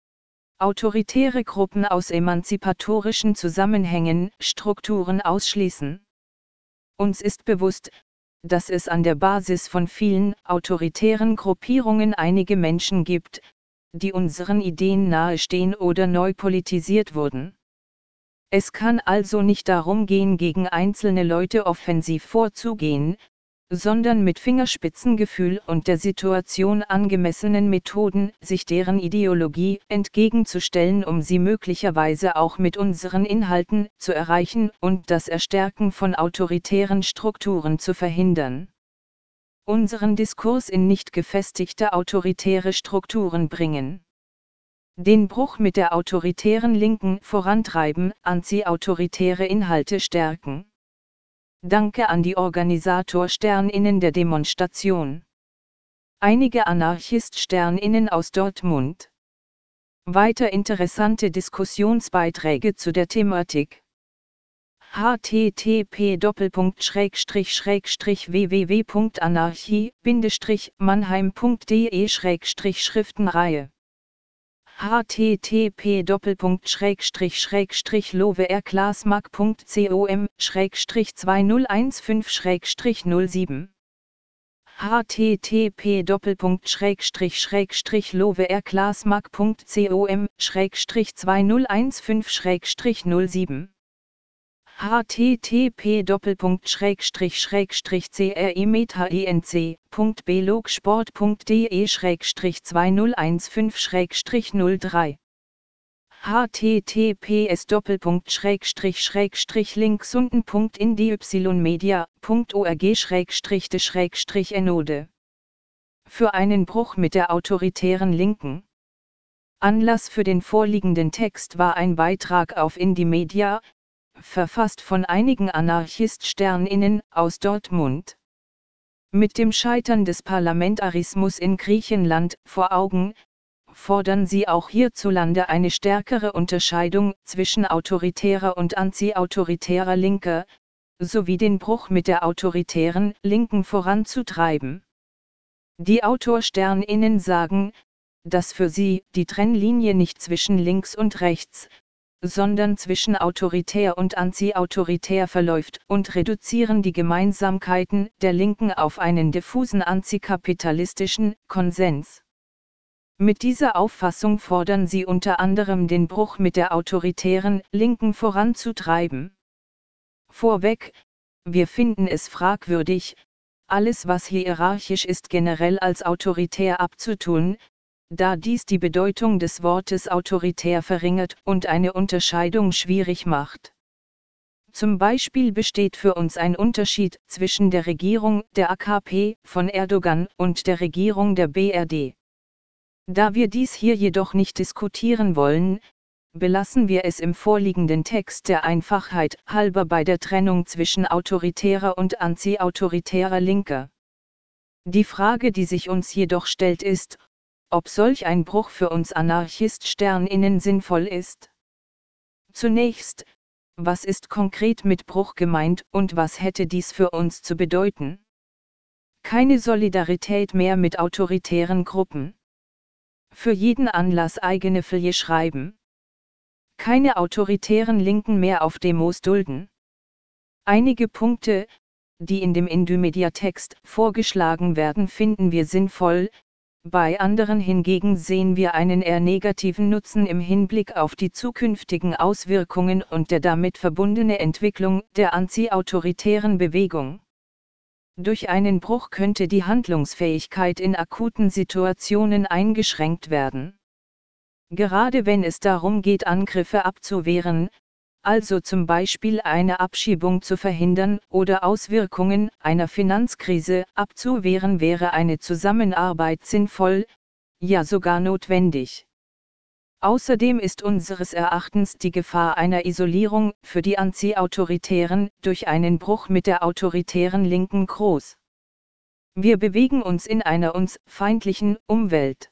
Autoritäre Gruppen aus emanzipatorischen Zusammenhängen, Strukturen ausschließen. Uns ist bewusst, dass es an der Basis von vielen autoritären Gruppierungen einige Menschen gibt, die unseren Ideen nahestehen oder neu politisiert wurden. Es kann also nicht darum gehen, gegen einzelne Leute offensiv vorzugehen, sondern mit Fingerspitzengefühl und der Situation angemessenen Methoden, sich deren Ideologie entgegenzustellen, um sie möglicherweise auch mit unseren Inhalten zu erreichen und das Erstärken von autoritären Strukturen zu verhindern. Unseren Diskurs in nicht gefestigte autoritäre Strukturen bringen. Den Bruch mit der autoritären Linken vorantreiben, anti-autoritäre Inhalte stärken. Danke an die Organisator-SternInnen der Demonstration. Einige Anarchist-SternInnen aus Dortmund. Weiter interessante Diskussionsbeiträge zu der Thematik. http://www.anarchie-mannheim.de/Schriftenreihe http://lovrclassmark.com/2015/07 http://lovrclassmark.com/2015/07 http://crenc-mentalinc.blogsport.de/2015/03 https://linksunden.indymedia.org/de/enode. Für einen Bruch mit der autoritären Linken. Anlass für den vorliegenden Text war ein Beitrag auf Indymedia, verfasst von einigen Anarchist-SternInnen aus Dortmund. Mit dem Scheitern des Parlamentarismus in Griechenland vor Augen, fordern sie auch hierzulande eine stärkere Unterscheidung zwischen autoritärer und anti-autoritärer Linke, sowie den Bruch mit der autoritären Linken voranzutreiben. Die Autor-SternInnen sagen, dass für sie die Trennlinie nicht zwischen links und rechts, sondern zwischen autoritär und anti-autoritär verläuft und reduzieren die Gemeinsamkeiten der Linken auf einen diffusen antikapitalistischen Konsens. Mit dieser Auffassung fordern sie unter anderem den Bruch mit der autoritären Linken voranzutreiben. Vorweg, wir finden es fragwürdig, alles was hierarchisch ist generell als autoritär abzutun, da dies die Bedeutung des Wortes autoritär verringert und eine Unterscheidung schwierig macht. Zum Beispiel besteht für uns ein Unterschied zwischen der Regierung der AKP von Erdogan und der Regierung der BRD. Da wir dies hier jedoch nicht diskutieren wollen, belassen wir es im vorliegenden Text der Einfachheit halber bei der Trennung zwischen autoritärer und anti-autoritärer Linke. Die Frage, die sich uns jedoch stellt, ist, ob solch ein Bruch für uns Anarchist-SternInnen sinnvoll ist. Zunächst, was ist konkret mit Bruch gemeint und was hätte dies für uns zu bedeuten? Keine Solidarität mehr mit autoritären Gruppen. Für jeden Anlass eigene Flie schreiben. Keine autoritären Linken mehr auf Demos dulden. Einige Punkte, die in dem Indymedia-Text vorgeschlagen werden, finden wir sinnvoll, bei anderen hingegen sehen wir einen eher negativen Nutzen im Hinblick auf die zukünftigen Auswirkungen und der damit verbundene Entwicklung der anti-autoritären Bewegung. Durch einen Bruch könnte die Handlungsfähigkeit in akuten Situationen eingeschränkt werden. Gerade wenn es darum geht, Angriffe abzuwehren, also zum Beispiel eine Abschiebung zu verhindern oder Auswirkungen einer Finanzkrise abzuwehren, wäre eine Zusammenarbeit sinnvoll, ja sogar notwendig. Außerdem ist unseres Erachtens die Gefahr einer Isolierung für die Anti-Autoritären durch einen Bruch mit der autoritären Linken groß. Wir bewegen uns in einer uns feindlichen Umwelt.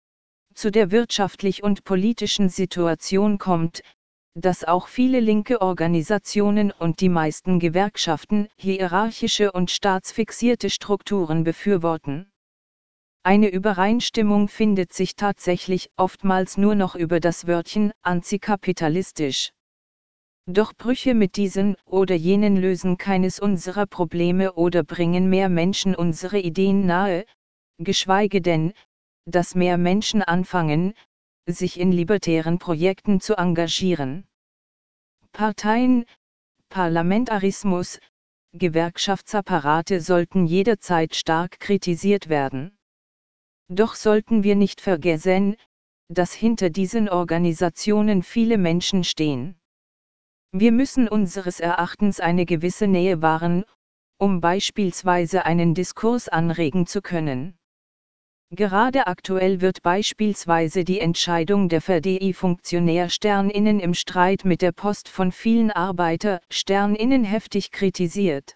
Zu der wirtschaftlich und politischen Situation kommt, dass auch viele linke Organisationen und die meisten Gewerkschaften hierarchische und staatsfixierte Strukturen befürworten. Eine Übereinstimmung findet sich tatsächlich oftmals nur noch über das Wörtchen antikapitalistisch. Doch Brüche mit diesen oder jenen lösen keines unserer Probleme oder bringen mehr Menschen unsere Ideen nahe, geschweige denn, dass mehr Menschen anfangen, sich in libertären Projekten zu engagieren. Parteien, Parlamentarismus, Gewerkschaftsapparate sollten jederzeit stark kritisiert werden. Doch sollten wir nicht vergessen, dass hinter diesen Organisationen viele Menschen stehen. Wir müssen unseres Erachtens eine gewisse Nähe wahren, um beispielsweise einen Diskurs anregen zu können. Gerade aktuell wird beispielsweise die Entscheidung der VDI-Funktionär-SternInnen im Streit mit der Post von vielen Arbeiter-SternInnen heftig kritisiert.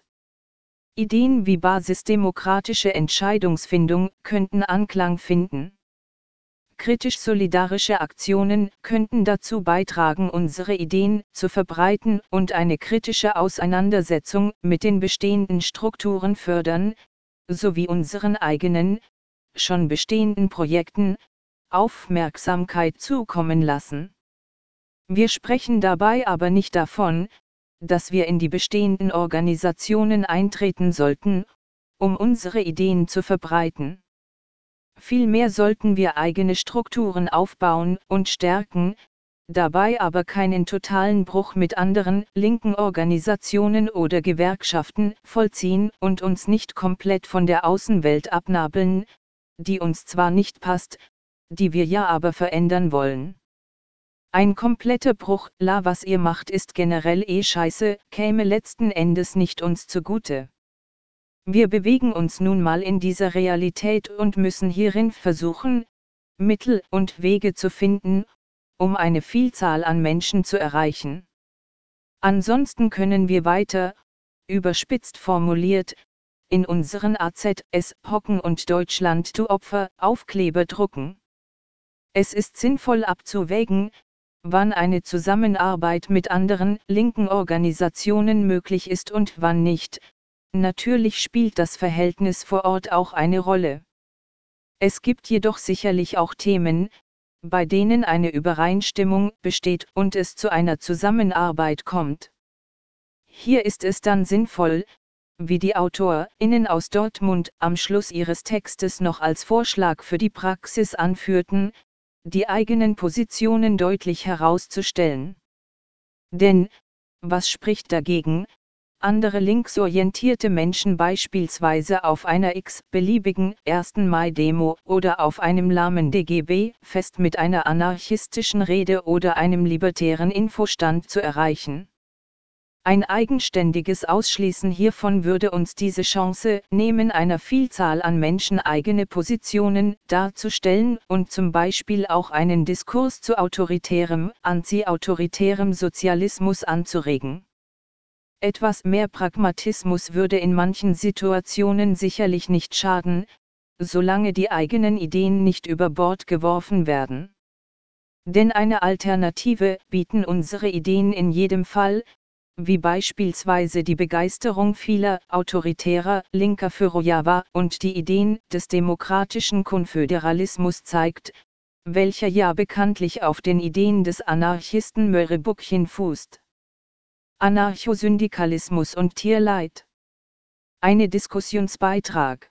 Ideen wie basisdemokratische Entscheidungsfindung könnten Anklang finden. Kritisch-solidarische Aktionen könnten dazu beitragen, unsere Ideen zu verbreiten und eine kritische Auseinandersetzung mit den bestehenden Strukturen fördern, sowie unseren eigenen, schon bestehenden Projekten, Aufmerksamkeit zukommen lassen. Wir sprechen dabei aber nicht davon, dass wir in die bestehenden Organisationen eintreten sollten, um unsere Ideen zu verbreiten. Vielmehr sollten wir eigene Strukturen aufbauen und stärken, dabei aber keinen totalen Bruch mit anderen linken Organisationen oder Gewerkschaften vollziehen und uns nicht komplett von der Außenwelt abnabeln, die uns zwar nicht passt, die wir ja aber verändern wollen. Ein kompletter Bruch, was ihr macht ist generell scheiße, käme letzten Endes nicht uns zugute. Wir bewegen uns nun mal in dieser Realität und müssen hierin versuchen, Mittel und Wege zu finden, um eine Vielzahl an Menschen zu erreichen. Ansonsten können wir weiter, überspitzt formuliert, in unseren AZS hocken und Deutschland du Opfer Aufkleber drucken. Es ist sinnvoll abzuwägen, wann eine Zusammenarbeit mit anderen linken Organisationen möglich ist und wann nicht. Natürlich spielt das Verhältnis vor Ort auch eine Rolle. Es gibt jedoch sicherlich auch Themen, bei denen eine Übereinstimmung besteht und es zu einer Zusammenarbeit kommt. Hier ist es dann sinnvoll, wie die AutorInnen aus Dortmund am Schluss ihres Textes noch als Vorschlag für die Praxis anführten, die eigenen Positionen deutlich herauszustellen. Denn, was spricht dagegen, andere linksorientierte Menschen beispielsweise auf einer x-beliebigen 1. Mai-Demo oder auf einem lahmen DGB-Fest mit einer anarchistischen Rede oder einem libertären Infostand zu erreichen? Ein eigenständiges Ausschließen hiervon würde uns diese Chance nehmen, einer Vielzahl an Menschen eigene Positionen darzustellen und zum Beispiel auch einen Diskurs zu autoritärem, anti-autoritärem Sozialismus anzuregen. Etwas mehr Pragmatismus würde in manchen Situationen sicherlich nicht schaden, solange die eigenen Ideen nicht über Bord geworfen werden. Denn eine Alternative bieten unsere Ideen in jedem Fall, wie beispielsweise die Begeisterung vieler autoritärer Linker für Rojava und die Ideen des demokratischen Konföderalismus zeigt, welcher ja bekanntlich auf den Ideen des Anarchisten Mörebukhin fußt. Anarchosyndikalismus und Tierleid. Eine Diskussionsbeitrag.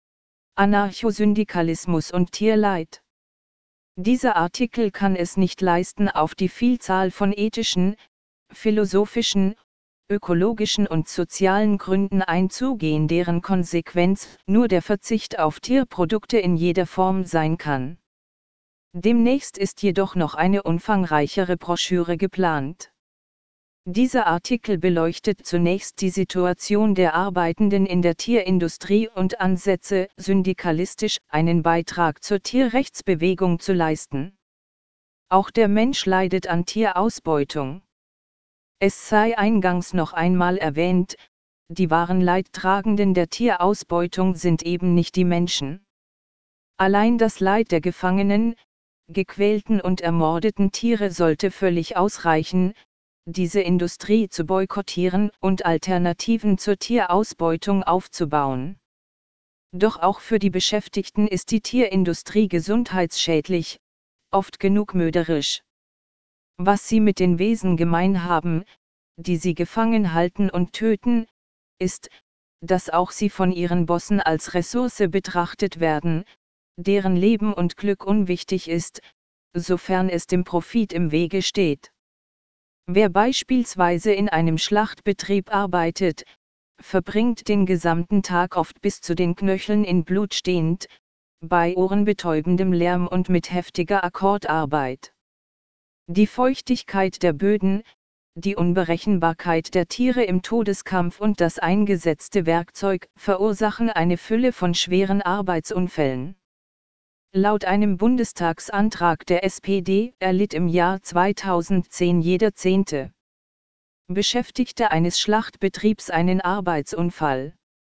Anarchosyndikalismus und Tierleid. Dieser Artikel kann es nicht leisten, auf die Vielzahl von ethischen, philosophischen, ökologischen und sozialen Gründen einzugehen, deren Konsequenz nur der Verzicht auf Tierprodukte in jeder Form sein kann. Demnächst ist jedoch noch eine umfangreichere Broschüre geplant. Dieser Artikel beleuchtet zunächst die Situation der Arbeitenden in der Tierindustrie und Ansätze, syndikalistisch einen Beitrag zur Tierrechtsbewegung zu leisten. Auch der Mensch leidet an Tierausbeutung. Es sei eingangs noch einmal erwähnt, die wahren Leidtragenden der Tierausbeutung sind eben nicht die Menschen. Allein das Leid der gefangenen, gequälten und ermordeten Tiere sollte völlig ausreichen, diese Industrie zu boykottieren und Alternativen zur Tierausbeutung aufzubauen. Doch auch für die Beschäftigten ist die Tierindustrie gesundheitsschädlich, oft genug mörderisch. Was sie mit den Wesen gemein haben, die sie gefangen halten und töten, ist, dass auch sie von ihren Bossen als Ressource betrachtet werden, deren Leben und Glück unwichtig ist, sofern es dem Profit im Wege steht. Wer beispielsweise in einem Schlachtbetrieb arbeitet, verbringt den gesamten Tag oft bis zu den Knöcheln in Blut stehend, bei ohrenbetäubendem Lärm und mit heftiger Akkordarbeit. Die Feuchtigkeit der Böden, die Unberechenbarkeit der Tiere im Todeskampf und das eingesetzte Werkzeug verursachen eine Fülle von schweren Arbeitsunfällen. Laut einem Bundestagsantrag der SPD erlitt im Jahr 2010 jeder 10. Beschäftigte eines Schlachtbetriebs einen Arbeitsunfall.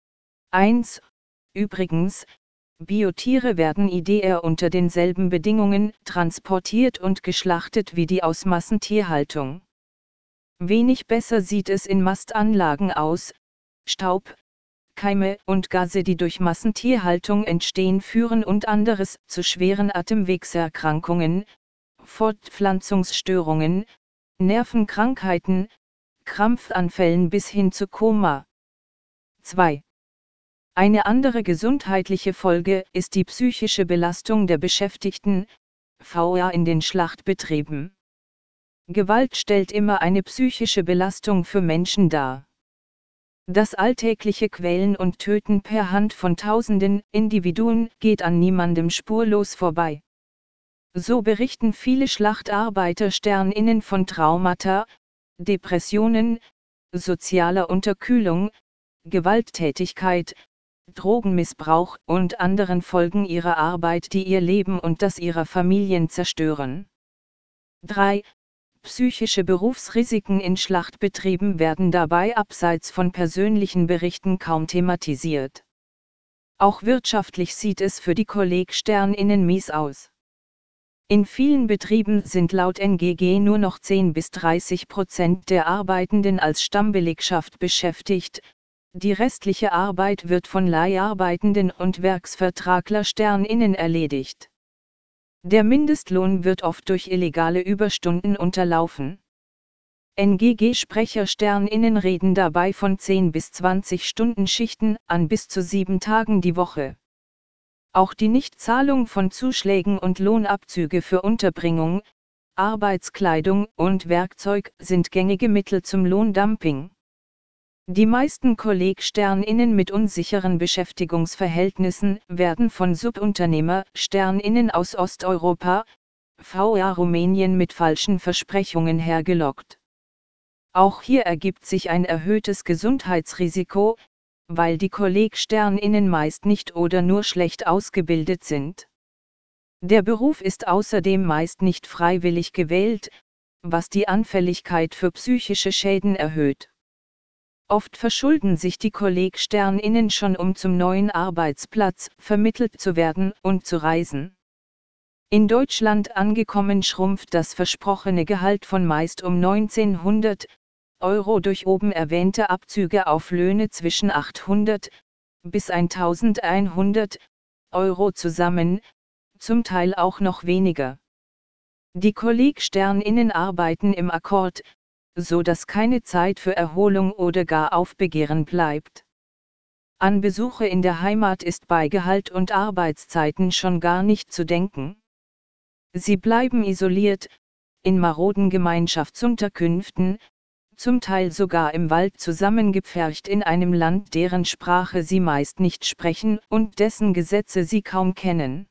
1. Übrigens, Biotiere werden IDR unter denselben Bedingungen transportiert und geschlachtet wie die aus Massentierhaltung. Wenig besser sieht es in Mastanlagen aus. Staub, Keime und Gase, die durch Massentierhaltung entstehen, führen und anderes zu schweren Atemwegserkrankungen, Fortpflanzungsstörungen, Nervenkrankheiten, Krampfanfällen bis hin zu Koma. 2. Eine andere gesundheitliche Folge ist die psychische Belastung der Beschäftigten, VA in den Schlachtbetrieben. Gewalt stellt immer eine psychische Belastung für Menschen dar. Das alltägliche Quälen und Töten per Hand von tausenden Individuen geht an niemandem spurlos vorbei. So berichten viele Schlachtarbeiter SternInnen von Traumata, Depressionen, sozialer Unterkühlung, Gewalttätigkeit, Drogenmissbrauch und anderen Folgen ihrer Arbeit, die ihr Leben und das ihrer Familien zerstören. 3. Psychische Berufsrisiken in Schlachtbetrieben werden dabei abseits von persönlichen Berichten kaum thematisiert. Auch wirtschaftlich sieht es für die KollegInnen mies aus. In vielen Betrieben sind laut NGG nur noch 10–30% der Arbeitenden als Stammbelegschaft beschäftigt, die restliche Arbeit wird von Leiharbeitenden und WerksvertraglerInnen erledigt. Der Mindestlohn wird oft durch illegale Überstunden unterlaufen. NGG-SprecherInnen reden dabei von 10 bis 20 Stunden Schichten an bis zu 7 Tagen die Woche. Auch die Nichtzahlung von Zuschlägen und Lohnabzüge für Unterbringung, Arbeitskleidung und Werkzeug sind gängige Mittel zum Lohndumping. Die meisten KollegInnen mit unsicheren Beschäftigungsverhältnissen werden von SubunternehmerInnen aus Osteuropa, VA Rumänien mit falschen Versprechungen hergelockt. Auch hier ergibt sich ein erhöhtes Gesundheitsrisiko, weil die KollegInnen meist nicht oder nur schlecht ausgebildet sind. Der Beruf ist außerdem meist nicht freiwillig gewählt, was die Anfälligkeit für psychische Schäden erhöht. Oft verschulden sich die KollegInnen schon, um zum neuen Arbeitsplatz vermittelt zu werden und zu reisen. In Deutschland angekommen schrumpft das versprochene Gehalt von meist um 1900 € durch oben erwähnte Abzüge auf Löhne zwischen 800 bis 1100 € zusammen, zum Teil auch noch weniger. Die KollegInnen arbeiten im Akkord, so dass keine Zeit für Erholung oder gar Aufbegehren bleibt. An Besuche in der Heimat ist bei Gehalt und Arbeitszeiten schon gar nicht zu denken. Sie bleiben isoliert, in maroden Gemeinschaftsunterkünften, zum Teil sogar im Wald zusammengepfercht in einem Land, deren Sprache sie meist nicht sprechen und dessen Gesetze sie kaum kennen.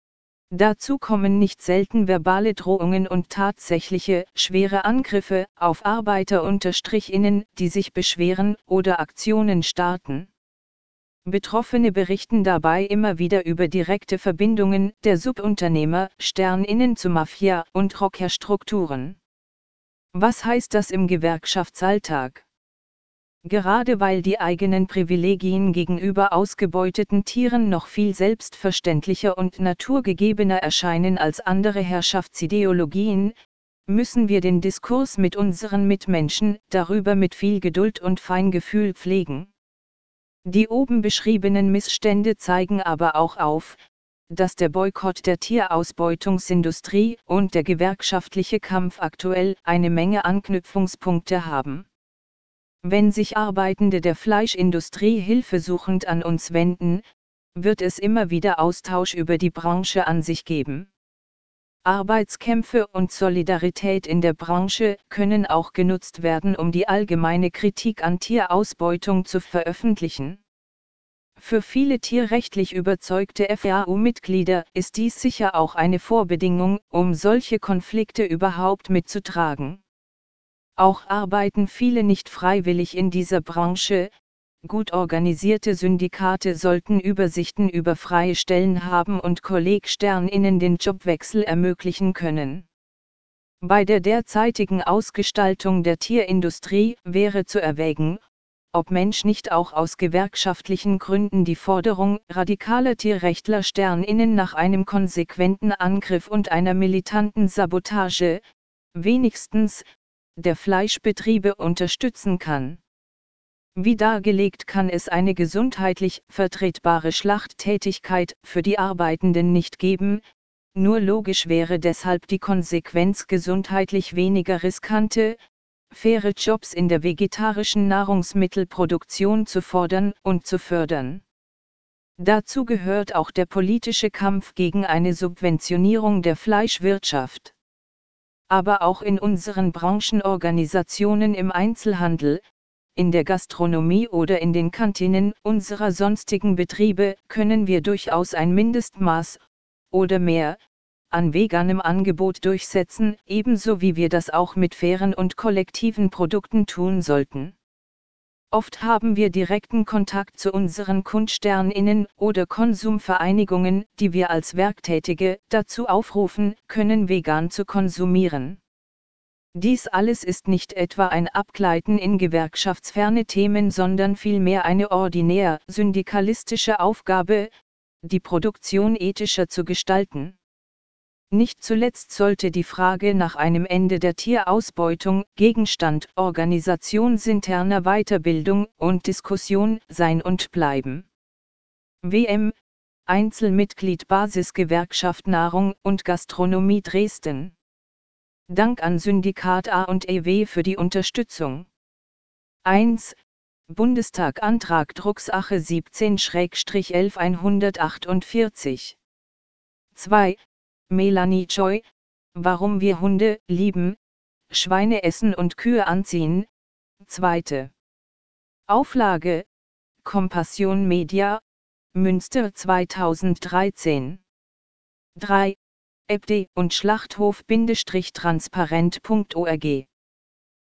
Dazu kommen nicht selten verbale Drohungen und tatsächliche, schwere Angriffe auf ArbeiterInnen, die sich beschweren oder Aktionen starten. Betroffene berichten dabei immer wieder über direkte Verbindungen der SubunternehmerInnen zu Mafia- und Rockerstrukturen. Was heißt das im Gewerkschaftsalltag? Gerade weil die eigenen Privilegien gegenüber ausgebeuteten Tieren noch viel selbstverständlicher und naturgegebener erscheinen als andere Herrschaftsideologien, müssen wir den Diskurs mit unseren Mitmenschen darüber mit viel Geduld und Feingefühl pflegen. Die oben beschriebenen Missstände zeigen aber auch auf, dass der Boykott der Tierausbeutungsindustrie und der gewerkschaftliche Kampf aktuell eine Menge Anknüpfungspunkte haben. Wenn sich Arbeitende der Fleischindustrie hilfesuchend an uns wenden, wird es immer wieder Austausch über die Branche an sich geben. Arbeitskämpfe und Solidarität in der Branche können auch genutzt werden, um die allgemeine Kritik an Tierausbeutung zu veröffentlichen. Für viele tierrechtlich überzeugte FAO-Mitglieder ist dies sicher auch eine Vorbedingung, um solche Konflikte überhaupt mitzutragen. Auch arbeiten viele nicht freiwillig in dieser Branche. Gut organisierte Syndikate sollten Übersichten über freie Stellen haben und KollegInnen den Jobwechsel ermöglichen können. Bei der derzeitigen Ausgestaltung der Tierindustrie wäre zu erwägen, ob Mensch nicht auch aus gewerkschaftlichen Gründen die Forderung radikaler TierrechtlerInnen nach einem konsequenten Angriff und einer militanten Sabotage, wenigstens, der Fleischbetriebe unterstützen kann. Wie dargelegt, kann es eine gesundheitlich vertretbare Schlachttätigkeit für die Arbeitenden nicht geben, nur logisch wäre deshalb die Konsequenz, gesundheitlich weniger riskante, faire Jobs in der vegetarischen Nahrungsmittelproduktion zu fordern und zu fördern. Dazu gehört auch der politische Kampf gegen eine Subventionierung der Fleischwirtschaft. Aber auch in unseren Branchenorganisationen im Einzelhandel, in der Gastronomie oder in den Kantinen unserer sonstigen Betriebe können wir durchaus ein Mindestmaß, oder mehr, an veganem Angebot durchsetzen, ebenso wie wir das auch mit fairen und kollektiven Produkten tun sollten. Oft haben wir direkten Kontakt zu unseren KundsternInnen oder Konsumvereinigungen, die wir als Werktätige dazu aufrufen können, vegan zu konsumieren. Dies alles ist nicht etwa ein Abgleiten in gewerkschaftsferne Themen, sondern vielmehr eine ordinär syndikalistische Aufgabe, die Produktion ethischer zu gestalten. Nicht zuletzt sollte die Frage nach einem Ende der Tierausbeutung Gegenstand organisationsinterner Weiterbildung und Diskussion sein und bleiben. WM, Einzelmitglied Basisgewerkschaft Nahrung und Gastronomie Dresden. Dank an Syndikat A und EW für die Unterstützung. 1. Bundestag Antrag Drucksache 17/1148. 2. Melanie Joy, warum wir Hunde lieben, Schweine essen und Kühe anziehen. 2. Auflage, Compassion Media, Münster 2013. 3. EBD und Schlachthof-transparent.org